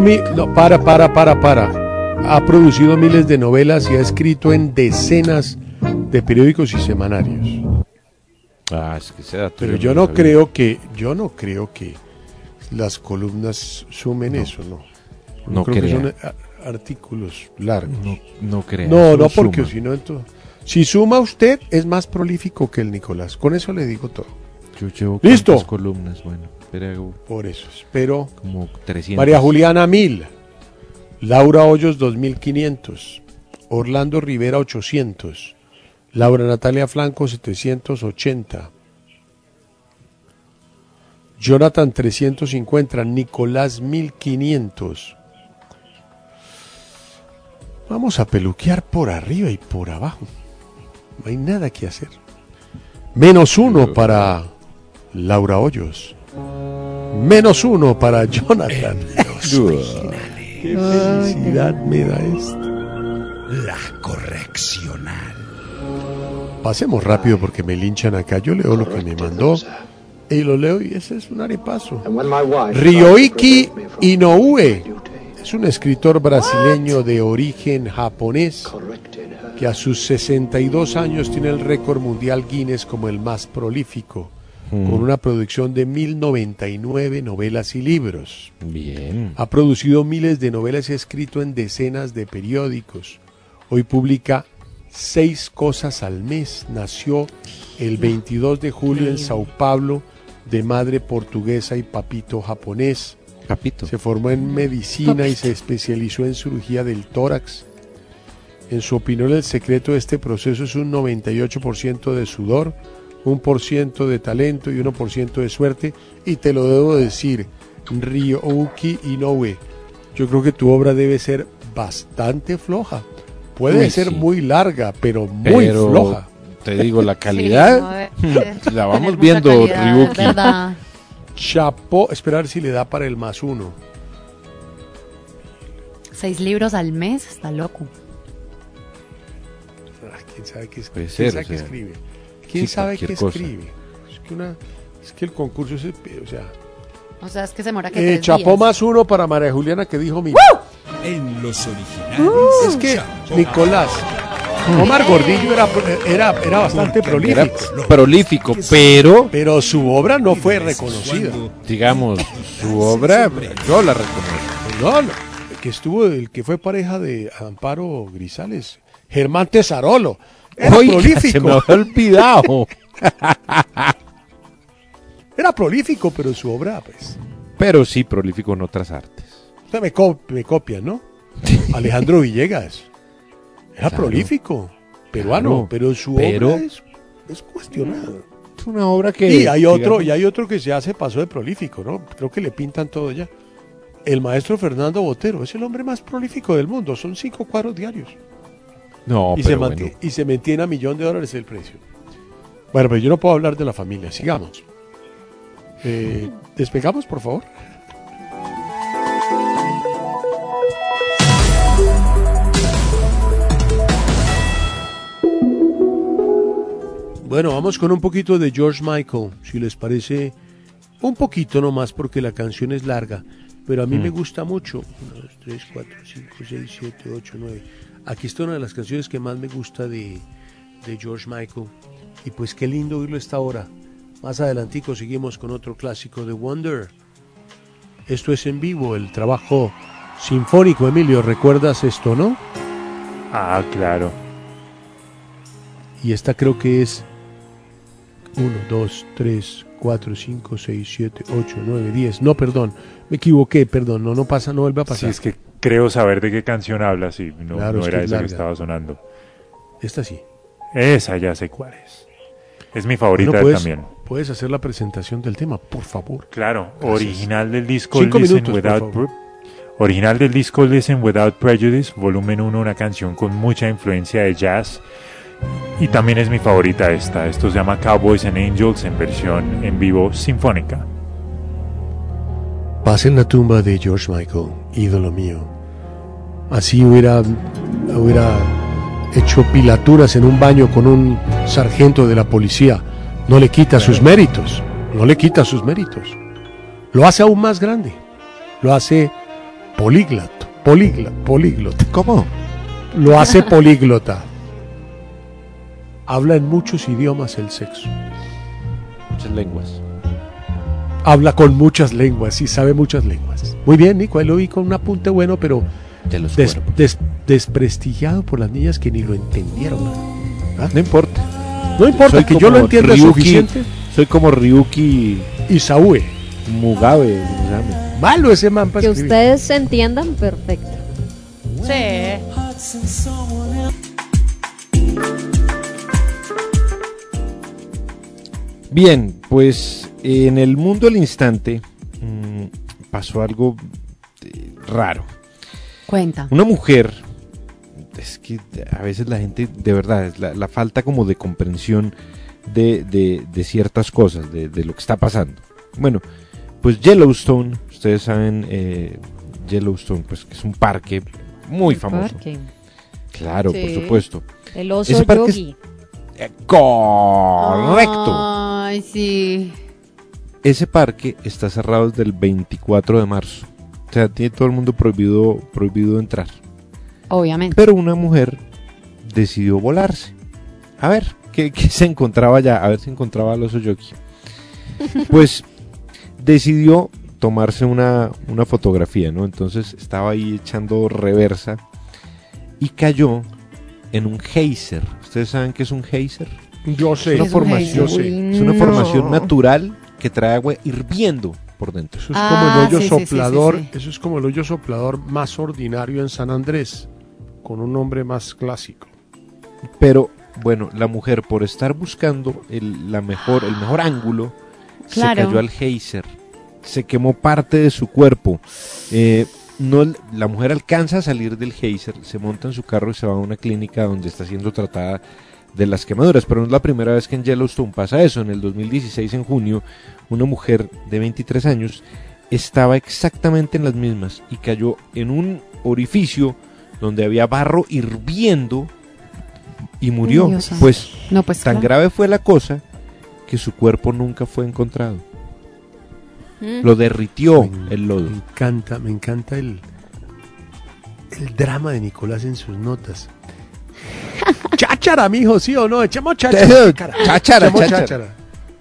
Ha producido miles de novelas y ha escrito en decenas de periódicos y semanarios. Ah, es que ese dato Pero no yo lo no sabía. creo que las columnas sumen eso, ¿no. No creo que crea. son artículos largos. No crea. No, solo porque suma. si no, entonces, si suma usted, es más prolífico que el Nicolás. Con eso le digo todo. Yo llevo ¿Listo? ¿cuántas columnas? Bueno, espera, Por eso, espero. como 300. María Juliana 1000, Laura Hoyos 2500, Orlando Rivera 800, Laura Natalia Flanco 780, Jonathan 350, Nicolás 1500. Vamos a peluquear por arriba y por abajo. No hay nada que hacer. -1 para Laura Hoyos. -1 para Jonathan. Qué felicidad me da esto. La correccional. Pasemos rápido porque me linchan acá. Yo leo lo que me mandó y lo leo y ese es un arepaso. Ryoiki Inoue es un escritor brasileño de origen japonés que a sus 62 años tiene el récord mundial Guinness como el más prolífico, con una producción de 1099 novelas y libros. Bien. Ha producido miles de novelas y ha escrito en decenas de periódicos. Hoy publica 6 cosas al mes. Nació el 22 de julio en Sao Paulo, de madre portuguesa y papito japonés. Capito. Se formó en medicina y se especializó en cirugía del tórax. En su opinión, el secreto de este proceso es un 98% de sudor, 1% de talento y 1% de suerte. Y te lo debo decir, Ryoiki Inoue, yo creo que tu obra debe ser bastante floja. Puede Uy, ser sí. muy larga, pero muy Pero, floja. te digo, la calidad, la vamos viendo, Ryuki. ¿Verdad? Chapo, esperar si le da para el +1. 6 libros al mes, está loco. ¿Quién sabe qué, Puede quién ser, sabe o qué sea, escribe? ¿Quién sí, sabe qué cualquier cosa. escribe? Es que el concurso es, o sea, O sea, es que se demora que 3 Chapó días. +1 para María Juliana que dijo mi. En los originales. Es que Chapo. Nicolás, Omar Gordillo era bastante prolífico, Era prolífico, pero, su obra no fue reconocida. digamos, su obra, yo la reconozco. No, que estuvo el que fue pareja de Amparo Grisales, Germán Tesarolo, era Oiga, prolífico. se me había olvidado. Era prolífico, pero su obra, pues. Pero sí, prolífico en otras artes. Usted me copian, ¿no? Alejandro Villegas. Era Claro. prolífico, peruano, Claro, pero su pero- obra es cuestionada. Es una obra que... Y hay otro, digamos, que ya se pasó de prolífico, ¿no? Creo que le pintan todo ya. El maestro Fernando Botero es el hombre más prolífico del mundo. Son 5 cuadros diarios. No, y, se pero mantiene, bueno. y se mantiene a $1.000.000 el precio. Bueno, pero yo no puedo hablar de la familia. Sigamos. Despegamos, por favor. Bueno, vamos con un poquito de George Michael, si les parece, un poquito nomás porque la canción es larga, pero a mí me gusta mucho. 1, 2, 3, 4, 5, 6, 7, 8, 9. Aquí está una de las canciones que más me gusta de George Michael. Y pues qué lindo oírlo esta hora. Más adelantico seguimos con otro clásico de Wonder. Esto es en vivo, el trabajo sinfónico. Emilio, ¿recuerdas esto, no? Ah, claro. Y esta creo que es 1, 2, 3, 4, 5, 6, 7, 8, 9, 10. No, perdón, me equivoqué, perdón, no pasa, no vuelve a Sí, pasar. es que creo saber de qué canción hablas y no, Claro, no es que era es esa que larga. estaba sonando. Esta sí. Esa ya sé cuál es. Es mi favorita Bueno, también. puedes hacer la presentación del tema, por favor. Claro, Gracias. original del disco 5 Listen minutos, por Without favor. Original del disco Listen Without Prejudice, volumen 1, una canción con mucha influencia de jazz. Y también es mi favorita esta. Esto se llama Cowboys and Angels en versión en vivo sinfónica. Paz en la tumba de George Michael, ídolo mío. Así hubiera hecho pilaturas en un baño con un sargento de la policía. No le quita sus méritos. No le quita sus méritos. Lo hace aún más grande. Lo hace políglota. ¿Cómo? Lo hace políglota. Habla en muchos idiomas el sexo. Muchas lenguas. Habla con muchas lenguas y sabe muchas lenguas. Muy bien, Nico, ahí lo vi con un apunte bueno, pero De los desprestigiado por las niñas que ni lo entendieron. ¿Ah? No importa. No importa, Soy que yo lo como entienda suficiente. Soy como Ryuki Isaúe. Mugabe, se llama. Malo ese man para Que escribir. ustedes se entiendan, perfecto. Sí. Bien, pues en el mundo al instante pasó algo raro. Cuenta. Una mujer, es que a veces la gente, de verdad, es la falta como de comprensión de ciertas cosas, de lo que está pasando. Bueno, pues Yellowstone, ustedes saben, Yellowstone, pues que es un parque muy famoso. Parque. Claro, Sí. por supuesto. El oso Ese parque es- yogi. Correcto. Ay, sí. Ese parque está cerrado desde el 24 de marzo. O sea, tiene todo el mundo prohibido entrar. Obviamente. Pero una mujer decidió volarse. A ver, ¿qué se encontraba allá? A ver si encontraba al oso yogi. Pues decidió tomarse una fotografía, ¿no? Entonces estaba ahí echando reversa y cayó en un geyser. ¿Ustedes saben qué es un geyser? Yo sé, Es una Es un formación, geyser. es una No. formación natural que trae agua hirviendo por dentro. Eso es Ah, como el hoyo sí, sí, sí, soplador. sí, sí. Eso es como el hoyo soplador más ordinario en San Andrés, con un nombre más clásico. Pero bueno, la mujer por estar buscando el mejor ángulo, Claro. se cayó al geyser, se quemó parte de su cuerpo. No, la mujer alcanza a salir del geyser, se monta en su carro y se va a una clínica donde está siendo tratada de las quemaduras, pero no es la primera vez que en Yellowstone pasa eso. En el 2016, en junio, una mujer de 23 años estaba exactamente en las mismas y cayó en un orificio donde había barro hirviendo y murió. Dios santo. Pues No, pues tan claro. grave fue la cosa que su cuerpo nunca fue encontrado. Lo derritió el lodo. Me encanta el drama de Nicolás en sus notas. Cháchara, mijo, ¿sí o no? Echemos cháchara. Cháchara, Echemos cháchara.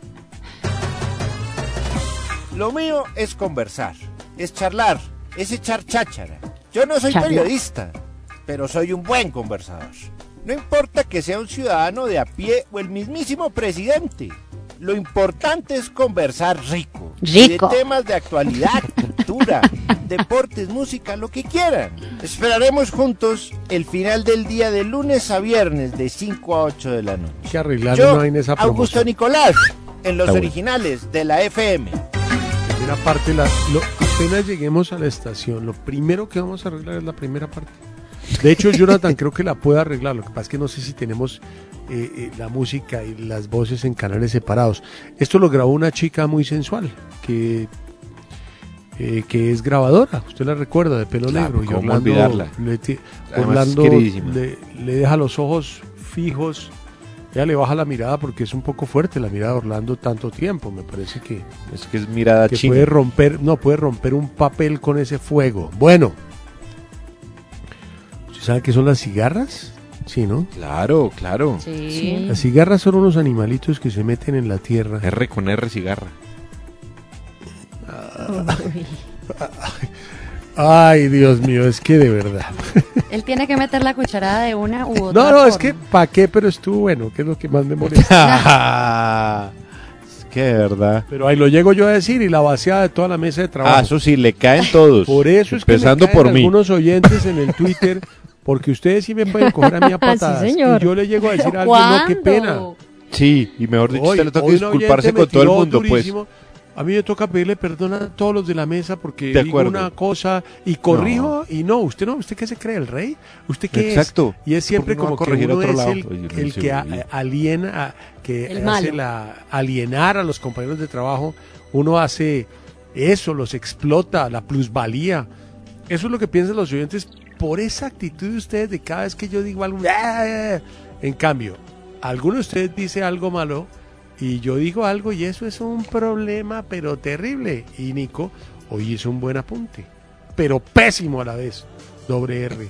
Lo mío es conversar, es charlar, es echar cháchara. Yo no soy Charlar. periodista, pero soy un buen conversador. No importa que sea un ciudadano de a pie o el mismísimo presidente. Lo importante es conversar rico. Rico. De temas de actualidad, cultura, deportes, música, lo que quieran. Esperaremos juntos el final del día de lunes a viernes de 5 a 8 de la noche. Hay que arreglar Yo, una en esa Augusto promoción. Nicolás, en los Está bueno. originales de la FM. Primera parte, apenas lleguemos a la estación, lo primero que vamos a arreglar es la primera parte. De hecho, Jonathan creo que la puede arreglar. Lo que pasa es que no sé si tenemos la música y las voces en canales separados. Esto lo grabó una chica muy sensual que es grabadora. Usted la recuerda, de pelo Claro, negro. Y ¿cómo Orlando, olvidarla? Orlando Además, es queridísima. le deja los ojos fijos. Ella le baja la mirada porque es un poco fuerte la mirada de Orlando tanto tiempo. Me parece que Es que es mirada china. puede romper un papel con ese fuego. Bueno, ¿usted sabe qué son las cigarras? Sí, ¿no? Claro, claro. Sí. Las cigarras son unos animalitos que se meten en la tierra. R con R cigarra. Ay, Dios mío, es que de verdad. Él tiene que meter la cucharada de una u otra. No, es forma. que ¿para qué? Pero estuvo bueno, que es lo que más me molesta. Es que de verdad. Pero ahí lo llego yo a decir y la vaciada de toda la mesa de trabajo. Ah, eso sí, le caen todos. Por eso es que empezando me caen por mí. algunos oyentes en el Twitter, porque ustedes sí me pueden coger a mí a patadas. Sí, señor. Y yo le llego a decir a alguien, no, qué pena. ¿Cuándo? Sí, y mejor dicho, Hoy- usted le toca hoy un disculparse oyente con me todo el tiró mundo, pues. durísimo. A mí me toca pedirle perdón a todos los de la mesa porque De digo acuerdo. una cosa y corrijo y no, usted qué se cree, el rey, usted qué Exacto. es. Y es siempre ¿Por qué no como va a que corregir uno otro es lado? el, Oye, el sí, que oye. aliena, que El hace malo. alienar a los compañeros de trabajo. Uno hace eso, los explota, la plusvalía. Eso es lo que piensan los oyentes por esa actitud de ustedes de cada vez que yo digo algo. En cambio, alguno de ustedes dice algo malo Y yo digo algo y eso es un problema, pero terrible. Y Nico hoy hizo un buen apunte, pero pésimo a la vez. Doble R.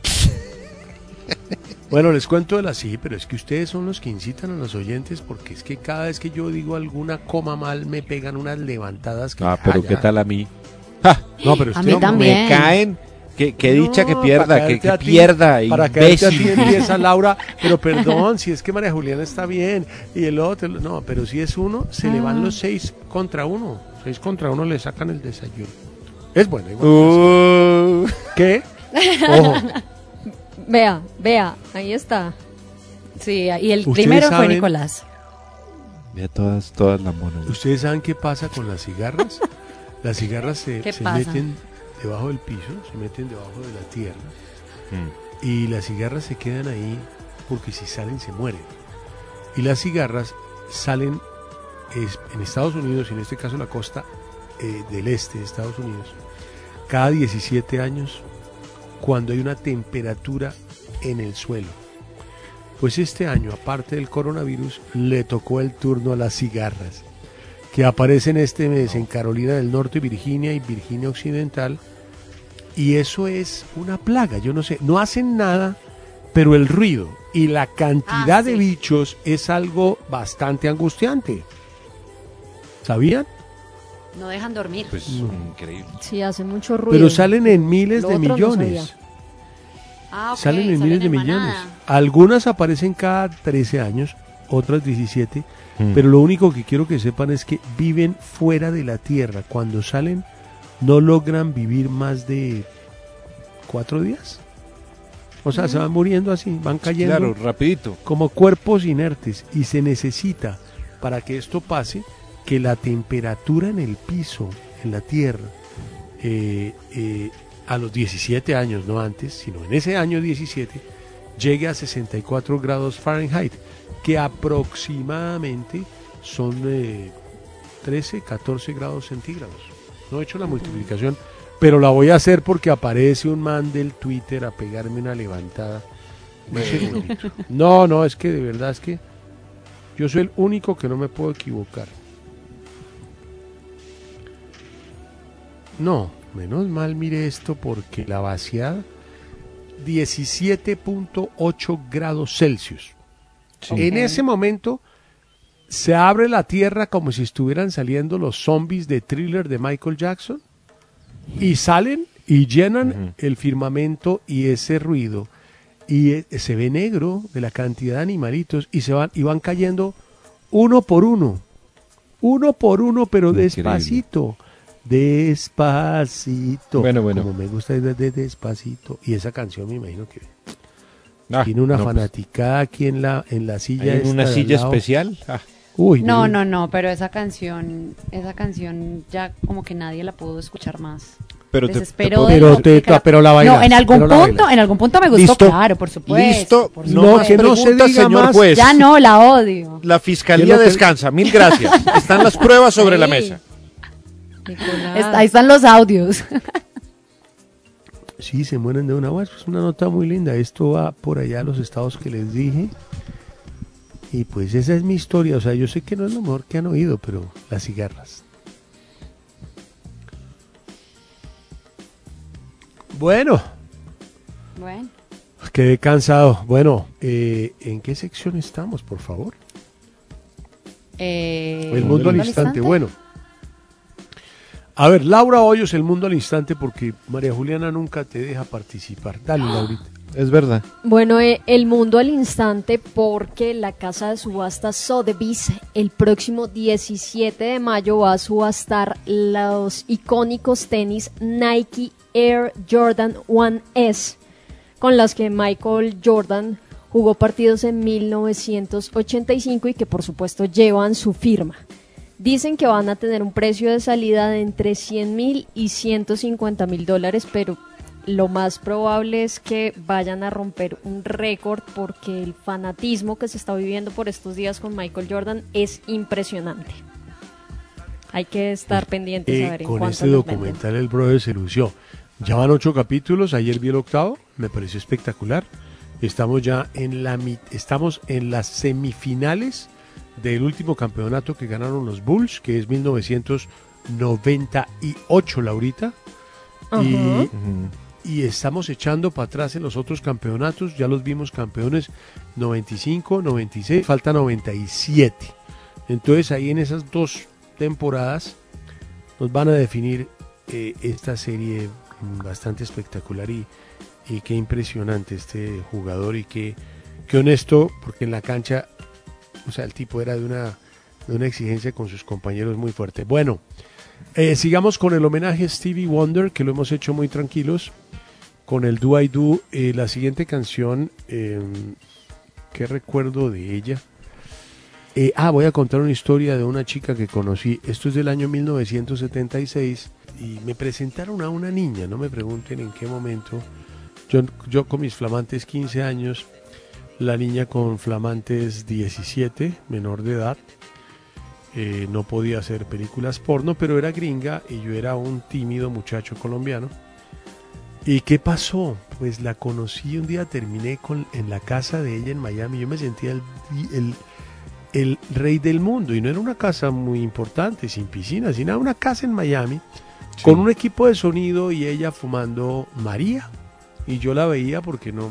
Bueno, les cuento de la sí, pero es que ustedes son los que incitan a los oyentes, porque es que cada vez que yo digo alguna coma mal me pegan unas levantadas que pero ya. ¿qué tal a mí? No, pero A mí usted también. Me caen. Qué dicha que No, pierda, para que caerte a ti, pierda. Para caerte a ti imbécil. empieza Laura, pero perdón, si es que María Juliana está bien y el otro, no, pero si es uno, se le van los 6 contra 1. 6 contra 1 le sacan el desayuno. Es bueno, igual. ¿Qué? Ojo. Vea, ahí está. Sí, y el ¿Ustedes primero fue saben? Nicolás. Ve a todas las monas. ¿Ustedes saben qué pasa con las cigarras? Las cigarras se ¿Qué pasa? meten debajo del piso, se meten debajo de la tierra y las cigarras se quedan ahí porque si salen se mueren. Y las cigarras salen en Estados Unidos, en este caso la costa del este de Estados Unidos, cada 17 años cuando hay una temperatura en el suelo. Pues este año, aparte del coronavirus, le tocó el turno a las cigarras, que aparecen este mes en Carolina del Norte, Virginia y Virginia Occidental, y eso es una plaga, yo no sé, no hacen nada, pero el ruido y la cantidad de bichos es algo bastante angustiante. ¿Sabían? No dejan dormir. Pues increíble. Sí, hace mucho ruido. Pero salen en miles Lo de otro no millones. sabía. Ok, Salen en miles de millones. manada. Algunas aparecen cada 13 años, otras 17, pero lo único que quiero que sepan es que viven fuera de la tierra. Cuando salen no logran vivir más de 4 días. O sea, se van muriendo así, van cayendo Claro, rapidito. como cuerpos inertes, y se necesita para que esto pase que la temperatura en el piso, en la tierra, a los 17 años, no antes, sino en ese año 17, llegue a 64 grados Fahrenheit, que aproximadamente son 13, 14 grados centígrados. No he hecho la multiplicación, pero la voy a hacer porque aparece un man del Twitter a pegarme una levantada. Un segundito. No, es que de verdad es que yo soy el único que no me puedo equivocar. No, menos mal mire esto porque la vaciada 17.8 grados Celsius. Sí. En ese momento se abre la tierra como si estuvieran saliendo los zombies de Thriller de Michael Jackson y salen y llenan el firmamento y ese ruido y se ve negro de la cantidad de animalitos y van cayendo uno por uno, pero Increíble. despacito, Bueno. como me gusta de despacito. Y esa canción me imagino que tiene una no, pues, fanaticada aquí en la silla. ¿hay esta una de al silla lado. especial? Uy, No, pero esa canción ya como que nadie la pudo escuchar más. Pero Desespero pero la bailas. No, en algún pero la punto, bailas. me gustó, ¿Listo? claro, por supuesto. Listo. por No No, más que no se preguntas, diga señor más. juez. Ya no, la odio. La ¿Qué fiscalía es lo que- descansa. Mil gracias. Están las pruebas sobre la Sí. mesa. Nicolás. Ahí están los audios. Sí, se mueren de una vez. Es una nota muy linda. Esto va por allá a los estados que les dije. Y pues esa es mi historia. O sea, yo sé que no es lo mejor que han oído, pero las cigarras. Bueno, Bueno. quedé cansado. Bueno, ¿en qué sección estamos, por favor? El mundo al instante. Bueno. A ver, Laura Hoyos, el mundo al instante, porque María Juliana nunca te deja participar. Dale, Laurita. Es verdad. Bueno, el mundo al instante porque la casa de subastas Sotheby's el próximo 17 de mayo va a subastar los icónicos tenis Nike Air Jordan 1S con las que Michael Jordan jugó partidos en 1985 y que por supuesto llevan su firma. Dicen que van a tener un precio de salida de entre $100,000 y $150,000, pero lo más probable es que vayan a romper un récord porque el fanatismo que se está viviendo por estos días con Michael Jordan es impresionante. Hay que estar pendientes a ver en Con cuánto este los venden. documental el brother se lució. Ya van 8 capítulos, ayer vi el 8º, me pareció espectacular. Estamos ya estamos en las semifinales del último campeonato que ganaron los Bulls, que es 1998, Laurita. Y estamos echando para atrás en los otros campeonatos. Ya los vimos campeones 95, 96, falta 97. Entonces ahí en esas 2 temporadas nos van a definir esta serie bastante espectacular y qué impresionante este jugador y qué honesto, porque en la cancha, o sea, el tipo era de una exigencia con sus compañeros muy fuerte. Bueno, sigamos con el homenaje a Stevie Wonder, que lo hemos hecho muy tranquilos, con el Do I Do. La siguiente canción, ¿qué recuerdo de ella? Voy a contar una historia de una chica que conocí. Esto es del año 1976 y me presentaron a una niña, no me pregunten en qué momento. Yo con mis flamantes 15 años, la niña con flamantes 17, menor de edad. No podía hacer películas porno, pero era gringa y yo era un tímido muchacho colombiano. ¿Y qué pasó? Pues la conocí un día, terminé en la casa de ella en Miami. Yo me sentía el rey del mundo, y no era una casa muy importante, sin piscina, sino una casa en Miami, con un equipo de sonido y ella fumando María. Y yo la veía porque no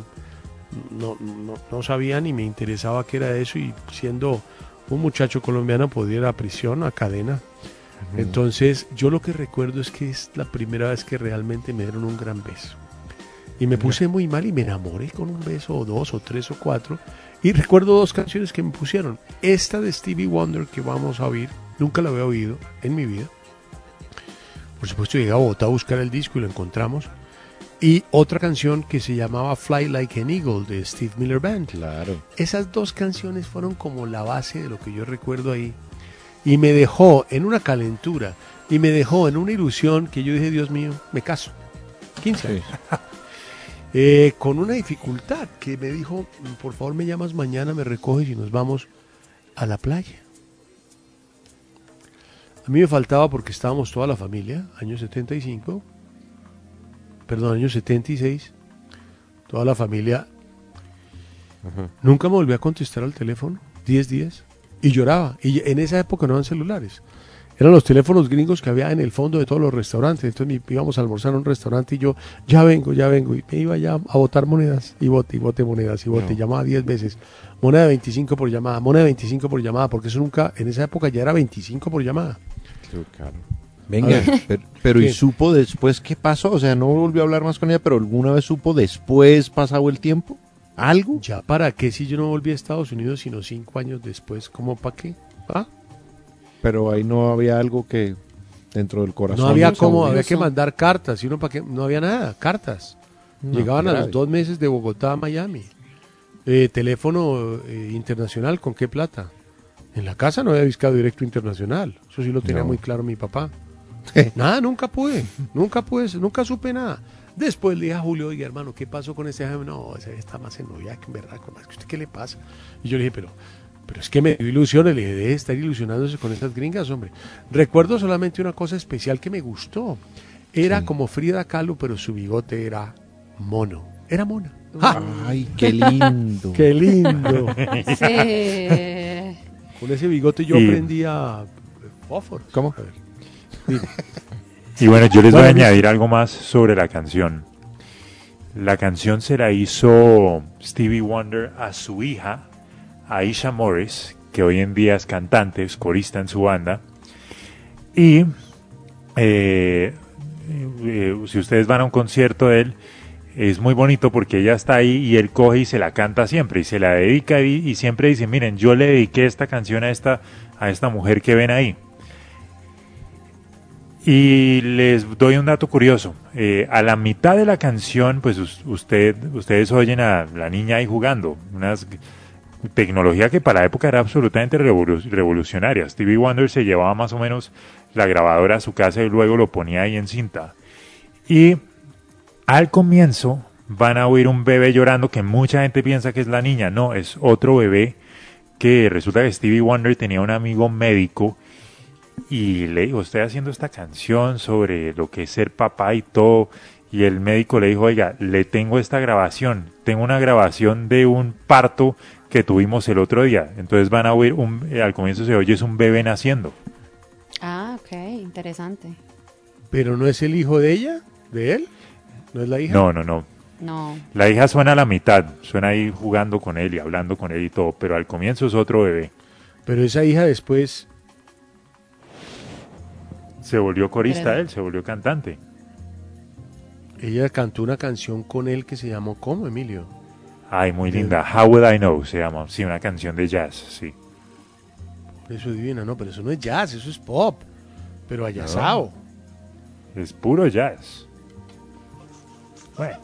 sabía ni me interesaba qué era eso, y siendo un muchacho colombiano podía ir a prisión, a cadena. Entonces yo lo que recuerdo es que es la primera vez que realmente me dieron un gran beso. Y me puse muy mal y me enamoré con un beso, o 2, o 3, o 4. Y recuerdo 2 canciones que me pusieron. Esta de Stevie Wonder que vamos a oír, nunca la había oído en mi vida. Por supuesto llegué a Bogotá a buscar el disco y lo encontramos. Y otra canción que se llamaba Fly Like an Eagle de Steve Miller Band. Claro. Esas 2 canciones fueron como la base de lo que yo recuerdo ahí. Y me dejó en una calentura, y me dejó en una ilusión que yo dije, Dios mío, me caso. 15 años. Con una dificultad que me dijo, por favor me llamas mañana, me recoges y nos vamos a la playa. A mí me faltaba, porque estábamos toda la familia, año 76, toda la familia. Nunca me volví a contestar al teléfono, 10 días, y lloraba. Y en esa época no eran celulares, eran los teléfonos gringos que había en el fondo de todos los restaurantes. Entonces íbamos a almorzar en un restaurante y yo, ya vengo, y me iba ya a botar monedas, y bote monedas, y llamaba 10 veces, moneda de 25 por llamada, porque eso nunca, en esa época ya era 25 por llamada. Claro. Venga, pero ¿y supo después qué pasó? O sea, no volvió a hablar más con ella, pero ¿alguna vez supo después, pasado el tiempo? ¿Algo? Ya, ¿para qué si yo no volví a Estados Unidos sino 5 años después? ¿Cómo para qué? Pero ahí no había algo que dentro del corazón. No había cómo, había que mandar cartas. ¿Y uno para qué? No había nada, cartas. Llegaban a los 2 meses de Bogotá a Miami. Teléfono internacional, ¿con qué plata? En la casa no había buscado directo internacional. Eso sí lo tenía muy claro mi papá. Nada, nunca supe nada. Después le dije a Julio, oye hermano, ¿qué pasó con ese jefe? No, ese está más en novia que en verdad. ¿Usted qué le pasa? Y yo le dije, pero es que me dio ilusiones. Le dije, debe estar ilusionándose con estas gringas, hombre. Recuerdo solamente una cosa especial que me gustó. Era como Frida Kahlo, pero su bigote era mono. Era mona. ¡Ay, qué lindo! ¡Qué lindo! Sí. Con ese bigote yo aprendía fósforos. ¿Cómo? A ver, dime. Y bueno, yo les voy a añadir algo más sobre la canción. La canción se la hizo Stevie Wonder a su hija, Aisha Morris, que hoy en día es cantante, es corista en su banda. Y si ustedes van a un concierto de él, es muy bonito porque ella está ahí y él coge y se la canta siempre y se la dedica y siempre dice, miren, yo le dediqué esta canción a esta mujer que ven ahí. Y les doy un dato curioso. A la mitad de la canción, pues ustedes oyen a la niña ahí jugando. Una tecnología que para la época era absolutamente revolucionaria. Stevie Wonder se llevaba más o menos la grabadora a su casa y luego lo ponía ahí en cinta. Y al comienzo van a oír un bebé llorando que mucha gente piensa que es la niña. No, es otro bebé, que resulta que Stevie Wonder tenía un amigo médico y le dijo, estoy haciendo esta canción sobre lo que es ser papá y todo, y el médico le dijo, oiga, le tengo esta grabación, tengo una grabación de un parto que tuvimos el otro día. Entonces van a oír, al comienzo se oye, es un bebé naciendo. Ah, ok, interesante. ¿Pero no es el hijo de ella? ¿De él? ¿No es la hija? No. No. La hija suena a la mitad, suena ahí jugando con él y hablando con él y todo, pero al comienzo es otro bebé. Pero esa hija después... Se volvió corista él, se volvió cantante. Ella cantó una canción con él que se llamó ¿cómo, Emilio? Ay, muy linda. How Would I Know se llama. Sí, una canción de jazz, sí. Eso es divina, no, pero eso no es jazz, eso es pop. Pero ayasao. No, es puro jazz. Bueno.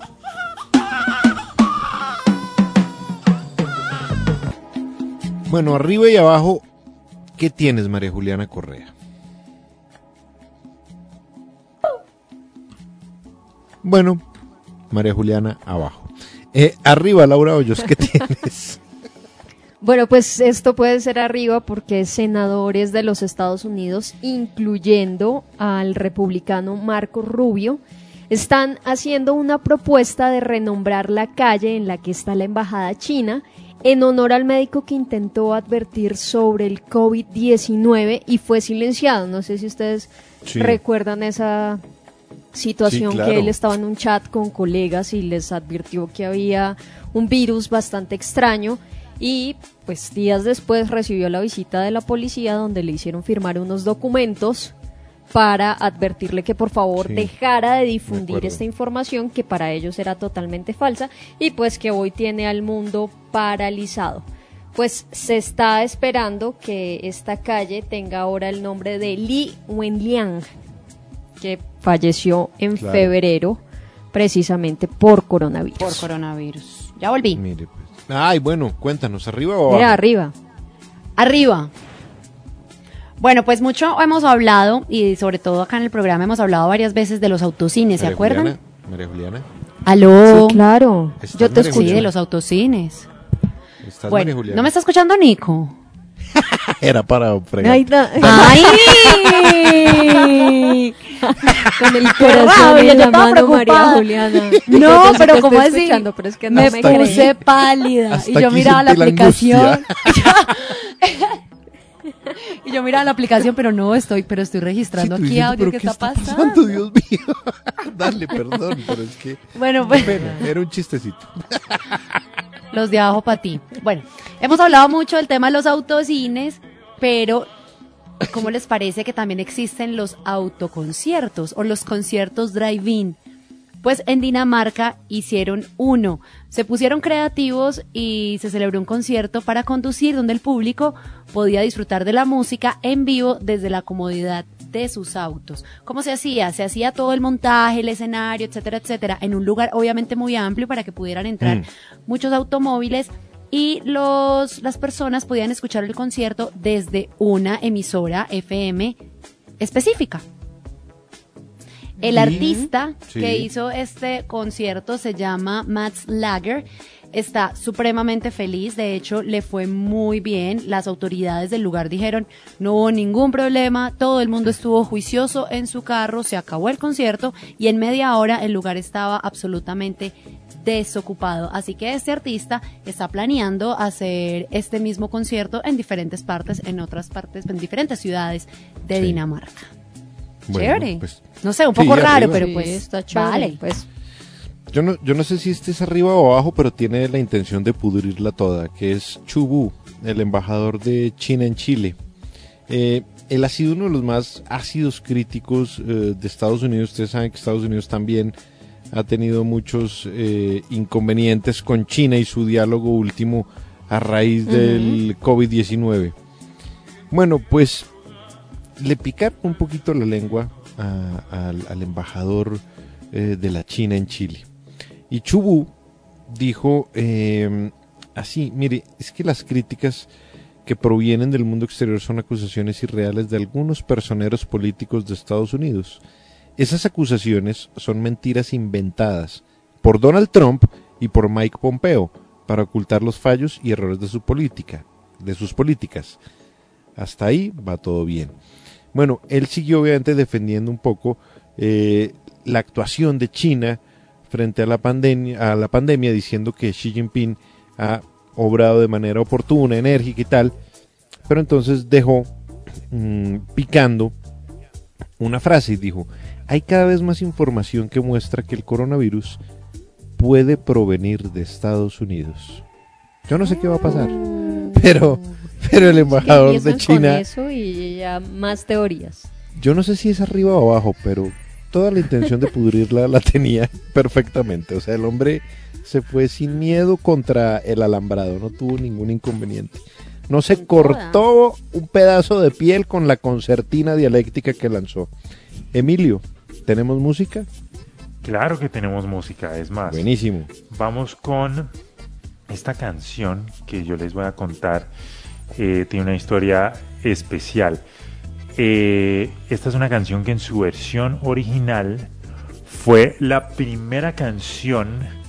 Bueno, arriba y abajo, ¿qué tienes, María Juliana Correa? Bueno, María Juliana, abajo. Arriba, Laura Hoyos, ¿qué tienes? Bueno, pues esto puede ser arriba porque senadores de los Estados Unidos, incluyendo al republicano Marco Rubio, están haciendo una propuesta de renombrar la calle en la que está la embajada china en honor al médico que intentó advertir sobre el COVID-19 y fue silenciado. No sé si ustedes recuerdan esa situación, sí, claro, que él estaba en un chat con colegas y les advirtió que había un virus bastante extraño y pues días después recibió la visita de la policía donde le hicieron firmar unos documentos para advertirle que por favor dejara de difundir esta información que para ellos era totalmente falsa y pues que hoy tiene al mundo paralizado. Pues se está esperando que esta calle tenga ahora el nombre de Li Wenliang, que falleció en febrero precisamente por coronavirus. Ya volví. Mire, pues. Ay, bueno, cuéntanos, ¿arriba o abajo? Mira, arriba. Bueno, pues mucho hemos hablado, y sobre todo acá en el programa hemos hablado varias veces de los autocines, ¿se acuerdan? María Juliana. ¿Aló? Sí, claro. Yo te escuché de los autocines. ¿Estás, bueno, María Juliana? ¿no me está escuchando Nico? Era para fregar. ¡Ay! Con el corazón en la mano, preocupada. María Juliana. No, pero como así, pero es que no me me puse pálida y yo miraba la aplicación. Y yo miraba la aplicación, pero estoy registrando aquí audio. ¿Qué está pasando? Dios mío. Dale, perdón, pero es que... Bueno, pues... Era un chistecito. Los de abajo para ti. Bueno, hemos hablado mucho del tema de los autocines, pero ¿cómo les parece que también existen los autoconciertos o los conciertos drive-in? Pues en Dinamarca hicieron uno. Se pusieron creativos y se celebró un concierto para conducir donde el público podía disfrutar de la música en vivo desde la comodidad de sus autos. ¿Cómo se hacía? Se hacía todo el montaje, el escenario, etcétera, etcétera, en un lugar obviamente muy amplio para que pudieran entrar muchos automóviles y las personas podían escuchar el concierto desde una emisora FM específica. El artista que hizo este concierto se llama Mats Lager. Está supremamente feliz, de hecho le fue muy bien. Las autoridades del lugar dijeron no hubo ningún problema, todo el mundo estuvo juicioso en su carro, se acabó el concierto y en media hora el lugar estaba absolutamente desocupado. Así que este artista está planeando hacer este mismo concierto en diferentes partes, en diferentes ciudades de Dinamarca. Bueno, chévere. Pues, no sé, un poco raro, pero pues está chévere. Vale. Pues. Yo no sé si este es arriba o abajo, pero tiene la intención de pudrirla toda, que es Chu Bu, el embajador de China en Chile. Él ha sido uno de los más ácidos críticos de Estados Unidos. Ustedes saben que Estados Unidos también ha tenido muchos inconvenientes con China y su diálogo último a raíz del COVID-19. Bueno, pues le picaron un poquito la lengua al embajador de la China en Chile. Y Chu Bu dijo así, mire, es que las críticas que provienen del mundo exterior son acusaciones irreales de algunos personeros políticos de Estados Unidos. Esas acusaciones son mentiras inventadas por Donald Trump y por Mike Pompeo para ocultar los fallos y errores de su política, de sus políticas. Hasta ahí va todo bien. Bueno, él siguió obviamente defendiendo un poco la actuación de China frente a la pandemia, diciendo que Xi Jinping ha obrado de manera oportuna, enérgica y tal, pero entonces dejó picando una frase y dijo: hay cada vez más información que muestra que el coronavirus puede provenir de Estados Unidos. Yo no sé qué va a pasar, pero el embajador de China... Con eso y ya más teorías. Yo no sé si es arriba o abajo, pero toda la intención de pudrirla la tenía perfectamente. O sea, el hombre se fue sin miedo contra el alambrado, no tuvo ningún inconveniente. No se cortó un pedazo de piel con la concertina dialéctica que lanzó. Emilio, ¿tenemos música? Claro que tenemos música, es más. Buenísimo. Vamos con esta canción que yo les voy a contar. Tiene una historia especial. Esta es una canción que en su versión original fue la primera canción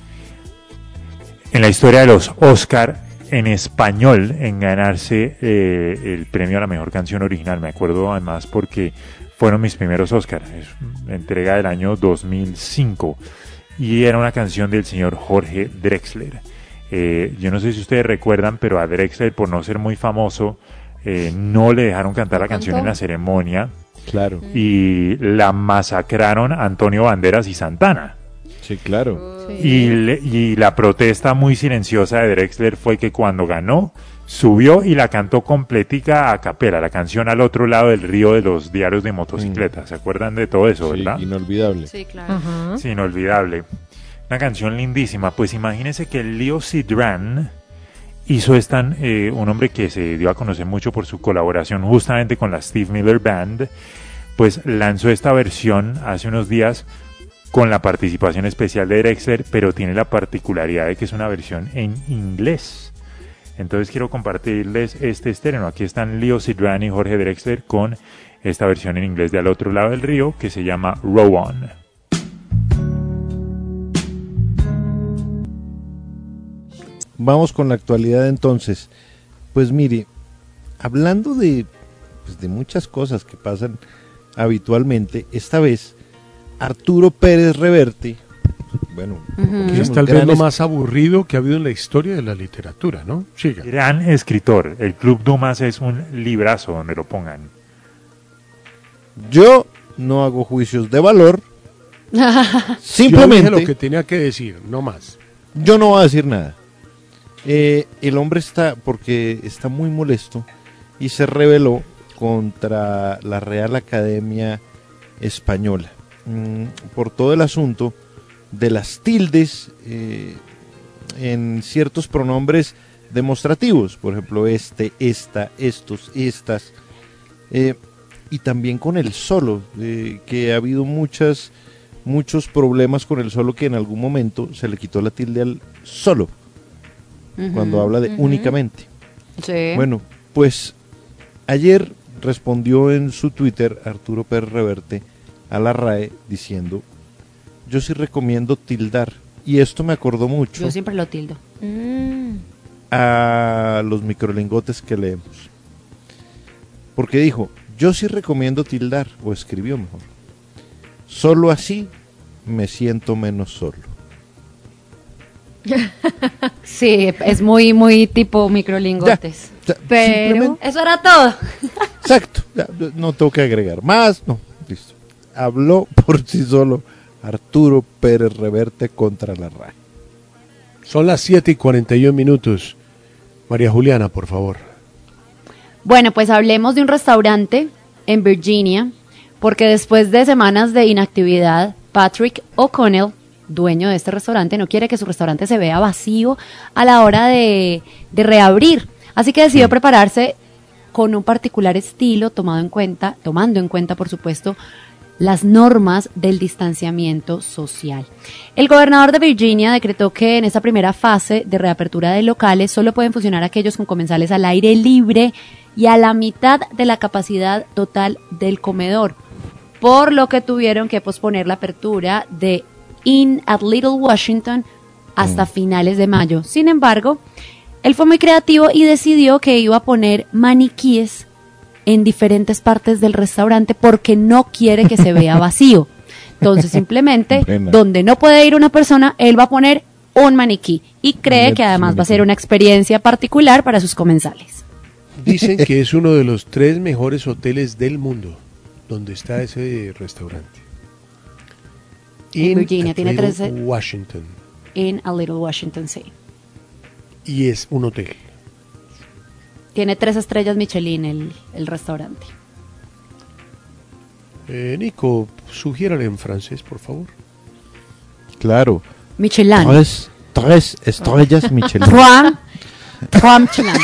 en la historia de los Oscar en español en ganarse el premio a la mejor canción original. Me acuerdo además porque fueron mis primeros Oscar, es una entrega del año 2005 y era una canción del señor Jorge Drexler. Yo no sé si ustedes recuerdan, pero a Drexler, por no ser muy famoso, no le dejaron cantar la canción en la ceremonia. Claro. Y la masacraron Antonio Banderas y Santana. Sí, claro. Y la protesta muy silenciosa de Drexler fue que cuando ganó, subió y la cantó completica a capela, la canción Al otro lado del río de los diarios de motocicleta. ¿Se acuerdan de todo eso, verdad? Inolvidable. Sí, claro. Ajá. Sí, inolvidable. Una canción lindísima. Pues imagínense que Leo Sidran hizo un hombre que se dio a conocer mucho por su colaboración justamente con la Steve Miller Band, pues lanzó esta versión hace unos días con la participación especial de Drexler, pero tiene la particularidad de que es una versión en inglés. Entonces quiero compartirles este estreno. Aquí están Leo Sidran y Jorge Drexler con esta versión en inglés de Al otro lado del río que se llama Row On. Vamos con la actualidad entonces. Pues mire, hablando de muchas cosas que pasan habitualmente, esta vez Arturo Pérez Reverte, bueno, que es tal vez lo más aburrido que ha habido en la historia de la literatura, ¿no? Siga. Gran escritor. El Club Dumas es un librazo donde lo pongan. Yo no hago juicios de valor. Simplemente yo dije lo que tenía que decir, no más. Yo no voy a decir nada. El hombre está muy molesto y se rebeló contra la Real Academia Española por todo el asunto de las tildes en ciertos pronombres demostrativos, por ejemplo esta, estos, estas, y también con el solo, que ha habido muchos problemas con el solo, que en algún momento se le quitó la tilde al solo. Cuando habla de únicamente. Sí. Bueno, pues ayer respondió en su Twitter Arturo Pérez Reverte a la RAE diciendo: yo sí recomiendo tildar, y esto me acordó mucho. Yo siempre lo tildo. A los microlingotes que leemos. Porque dijo: yo sí recomiendo tildar, o escribió mejor. Solo así me siento menos solo. Sí, es muy tipo microlingotes. Ya, pero eso era todo. Exacto, ya, no tengo que agregar más, no, listo. Habló por sí solo Arturo Pérez Reverte contra la RAE. Son las 7:41. María Juliana, por favor. Bueno, pues hablemos de un restaurante en Virginia, porque después de semanas de inactividad, Patrick O'Connell, dueño de este restaurante, no quiere que su restaurante se vea vacío a la hora de reabrir. Así que decidió prepararse con un particular estilo, tomando en cuenta, por supuesto, las normas del distanciamiento social. El gobernador de Virginia decretó que en esta primera fase de reapertura de locales solo pueden funcionar aquellos con comensales al aire libre y a la mitad de la capacidad total del comedor, por lo que tuvieron que posponer la apertura de Inn at Little Washington hasta finales de mayo. Sin embargo, él fue muy creativo y decidió que iba a poner maniquíes en diferentes partes del restaurante porque no quiere que se vea vacío. Entonces simplemente, Buena. donde no puede ir una persona, él va a poner un maniquí y cree que además va a ser una experiencia particular para sus comensales. Dicen que es uno de los 3 mejores hoteles del mundo donde está ese restaurante. En Virginia, a tiene Little 13 Washington. En a Little Washington, sí. Y es un hotel. Tiene 3 estrellas Michelin el restaurante. Nico, sugiérale en francés, por favor. Claro. Michelin. Tres estrellas Michelin. Trois Michelin.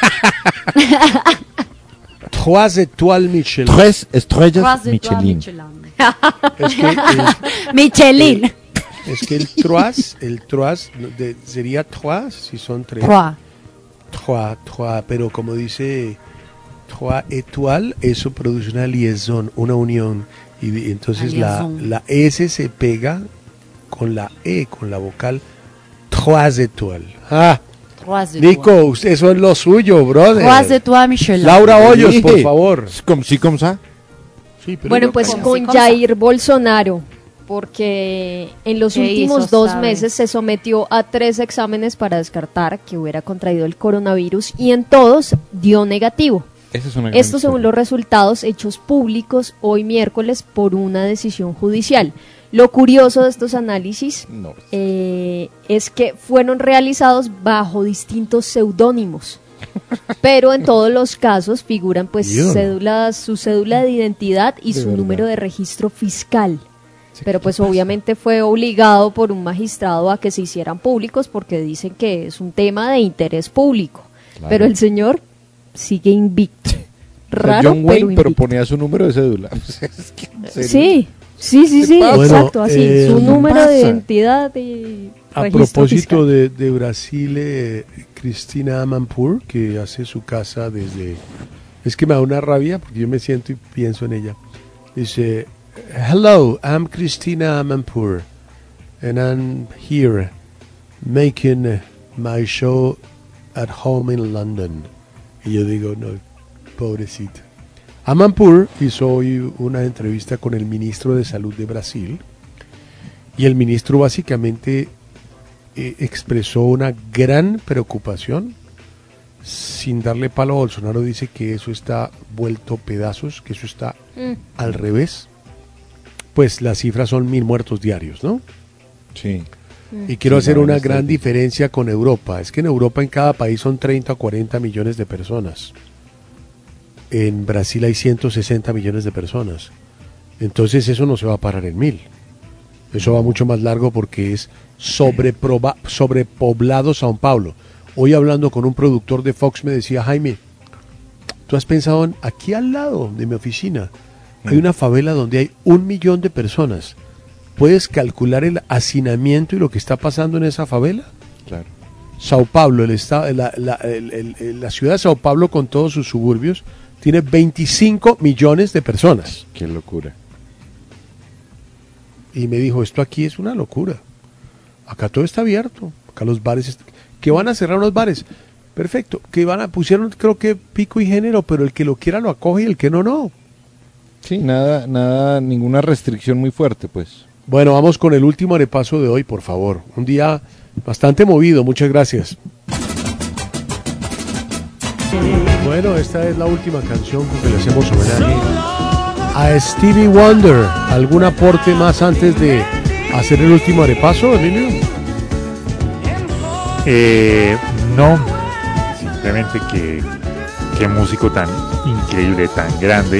3 étoiles Michelin. Tres estrellas Trois étoiles Michelin. Es que Michelin. es que el trois sería 3 si son 3. Trois, pero como dice 3 étoiles, eso produce una liaison, una unión. Y entonces la S se pega con la E, con la vocal 3 étoiles. Ah, Nico, eso es lo suyo, brother. Trois étoiles Michelin. Laura Hoyos, por favor. Como sí, como ça. Sí, pero Bueno, yo- pues ¿Cómo? con Sí, ¿cómo Jair Bolsonaro, porque en los ¿Qué últimos hizo 2 esta meses vez? se sometió a 3 exámenes para descartar que hubiera contraído el coronavirus y en todos dio negativo. Esa es una gran Esto según historia. los resultados hechos públicos hoy miércoles por una decisión judicial. Lo curioso de estos análisis No. es que fueron realizados bajo distintos seudónimos, pero en todos los casos figuran pues Dios. su cédula de identidad y De su verdad. número de registro fiscal. Pero pues obviamente fue obligado por un magistrado a que se hicieran públicos porque dicen que es un tema de interés público. Claro. Pero el señor sigue invicto. O sea, Raro, John Wayne, pero invicto. ponía su número de cédula. Es que, en serio. Sí, pasa? exacto, así, Bueno, su ¿qué número de pasa? identidad y A registro propósito fiscal. de Brasil, Cristina Amanpour, que hace su casa desde... Es que me da una rabia porque yo me siento y pienso en ella. Dice, hello, I'm Cristina Amanpour, and I'm here making my show at home in London. Y yo digo, no, pobrecita. Amanpour hizo hoy una entrevista con el ministro de Salud de Brasil y el ministro básicamente expresó una gran preocupación. Sin darle palo a Bolsonaro, dice que eso está vuelto pedazos, que eso está al revés. Pues las cifras son 1.000 muertos diarios, ¿no? Sí. Y quiero Sí, hacer la una verdad está gran difícil. diferencia con Europa. Es que en Europa en cada país son 30 o 40 millones de personas. En Brasil hay 160 millones de personas. Entonces eso no se va a parar en 1.000. Eso va mucho más largo porque es sobrepoblado Sao Paulo. Hoy hablando con un productor de Fox me decía, Jaime, ¿tú has pensado en aquí al lado de mi oficina? Hay una favela donde hay 1 millón de personas. ¿Puedes calcular el hacinamiento y lo que está pasando en esa favela? Claro. Sao Paulo, la ciudad de Sao Paulo con todos sus suburbios, tiene 25 millones de personas. Qué locura. Y me dijo, esto aquí es una locura. Acá todo está abierto. Acá los bares... ¿Que van a cerrar unos bares? Perfecto. Que pusieron creo que pico y género, pero el que lo quiera lo acoge y el que no, no. Sí, nada, ninguna restricción muy fuerte, pues. Bueno, vamos con el último arepaso de hoy, por favor. Un día bastante movido, muchas gracias. Bueno, esta es la última canción con que le hacemos homenaje a Stevie Wonder. ¿Algún aporte más antes de hacer el último arepaso, Emilio? No, simplemente que músico tan increíble, tan grande.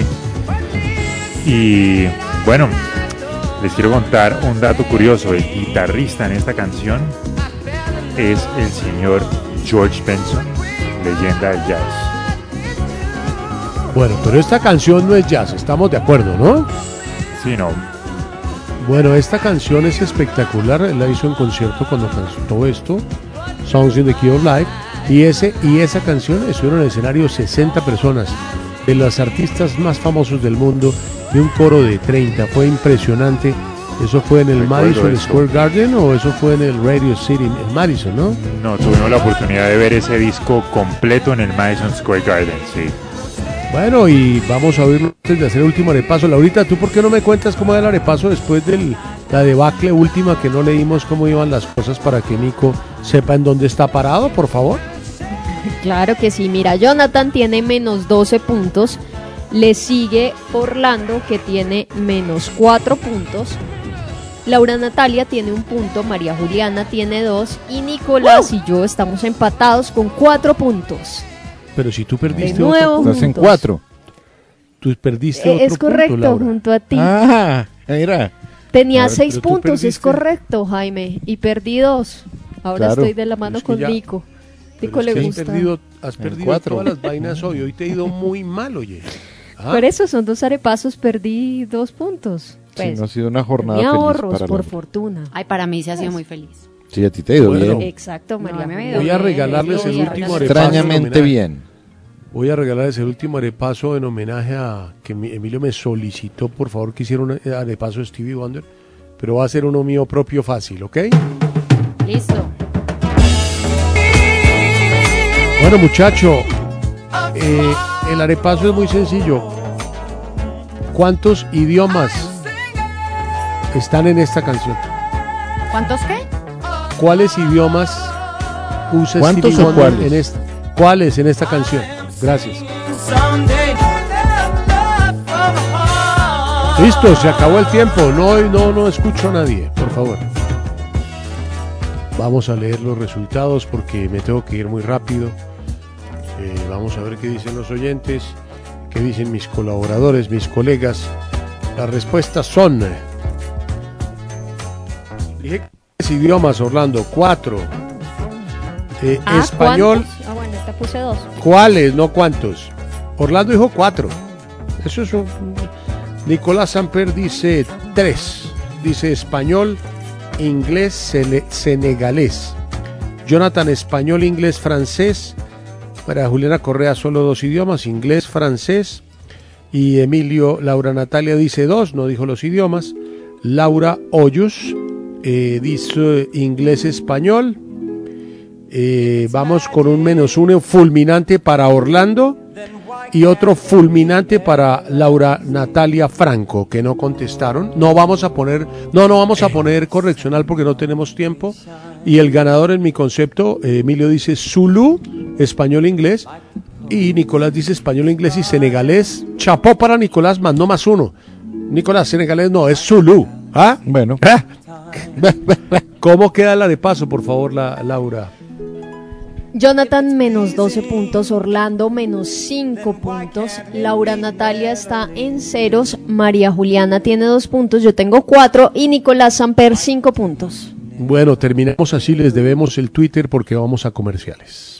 Y bueno, les quiero contar un dato curioso. El guitarrista en esta canción es el señor George Benson, leyenda del jazz. Bueno, pero esta canción no es jazz, estamos de acuerdo, ¿no? Sí, no. Bueno, esta canción es espectacular, él la hizo en concierto cuando cantó esto, Songs in the Key of Life, y esa canción estuvieron en el escenario 60 personas, de los artistas más famosos del mundo, y un coro de 30, fue impresionante. ¿Eso fue en el Recuerdo Madison esto. Square Garden o eso fue en el Radio City, en Madison, no? No, tuvimos la oportunidad de ver ese disco completo en el Madison Square Garden, sí. Bueno, y vamos a oírlo antes de hacer el último arepaso. Laurita, ¿tú por qué no me cuentas cómo era el arepaso después de la debacle última que no leímos cómo iban las cosas para que Nico sepa en dónde está parado, por favor? Claro que sí, mira, Jonathan tiene menos 12 puntos, le sigue Orlando que tiene menos 4 puntos, Laura Natalia tiene 1 punto, María Juliana tiene 2 y Nicolás y yo estamos empatados con 4 puntos. Pero si tú perdiste de nuevo otro punto. Estás en 4. Tú perdiste otro Es correcto, punto, Laura. junto a ti. Ah, mira. Tenía A ver, 6 pero tú puntos, es perdiste. correcto, Jaime, y perdí 2. Ahora Claro. estoy de la mano Es que con ya- Nico. Pero Nico es le que gusta. has perdido 4. todas las vainas hoy te ha ido muy mal, oye. ¿Ah? Por eso son 2 arepasos, perdí 2 puntos. Sí, Pues, no ha sido una jornada tenía feliz ahorros, para por Laura. fortuna. Ay, para mí se ha sido muy feliz. Sí, a ti te ha ido Bueno. bien. Exacto, María. No, me Juliana. Voy a regalarles el Sí, último arepaso. Extrañamente en homenaje- bien. Voy a regalarles el último arepaso en homenaje a que Emilio me solicitó, por favor, que hiciera un arepaso de Stevie Wonder, pero va a ser uno mío propio fácil, ¿ok? Listo. Bueno, muchacho, el arepaso es muy sencillo. ¿Cuántos idiomas están en esta canción? ¿Cuántos qué? ¿Cuántos idiomas usa ¿Cuántos Stevie o Wonder cuáles? ¿Cuáles en esta canción? Gracias. Listo, se acabó el tiempo. No escucho a nadie, por favor. Vamos a leer los resultados porque me tengo que ir muy rápido. Vamos a ver qué dicen los oyentes, qué dicen mis colaboradores, mis colegas. Las respuestas son... Dije 3 idiomas, Orlando, 4. Español, ¿cuántos? Bueno, esta puse 2. ¿cuáles? No cuántos. Orlando dijo 4. Eso es un... Nicolás Samper dice 3. Dice español, inglés, senegalés. Jonathan, español, inglés, francés. Para Juliana Correa solo 2 idiomas, inglés, francés. Y Emilio, Laura Natalia dice 2, no dijo los idiomas. Laura Hoyos dice inglés, español. Vamos con un -1 fulminante para Orlando y otro fulminante para Laura Natalia Franco, que no contestaron. No vamos a poner correccional porque no tenemos tiempo. Y el ganador en mi concepto, Emilio dice Zulu, español, inglés, y Nicolás dice español, inglés y senegalés. Chapó para Nicolás, mandó +1. Nicolás, senegalés no, es Zulu. ¿Ah? Bueno. ¿Cómo queda la de paso, por favor, Laura? Jonathan menos 12 puntos, Orlando menos 5 puntos, Laura Natalia está en ceros, María Juliana tiene 2 puntos, yo tengo 4 y Nicolás Samper 5 puntos. Bueno, terminamos así, les debemos el Twitter porque vamos a comerciales.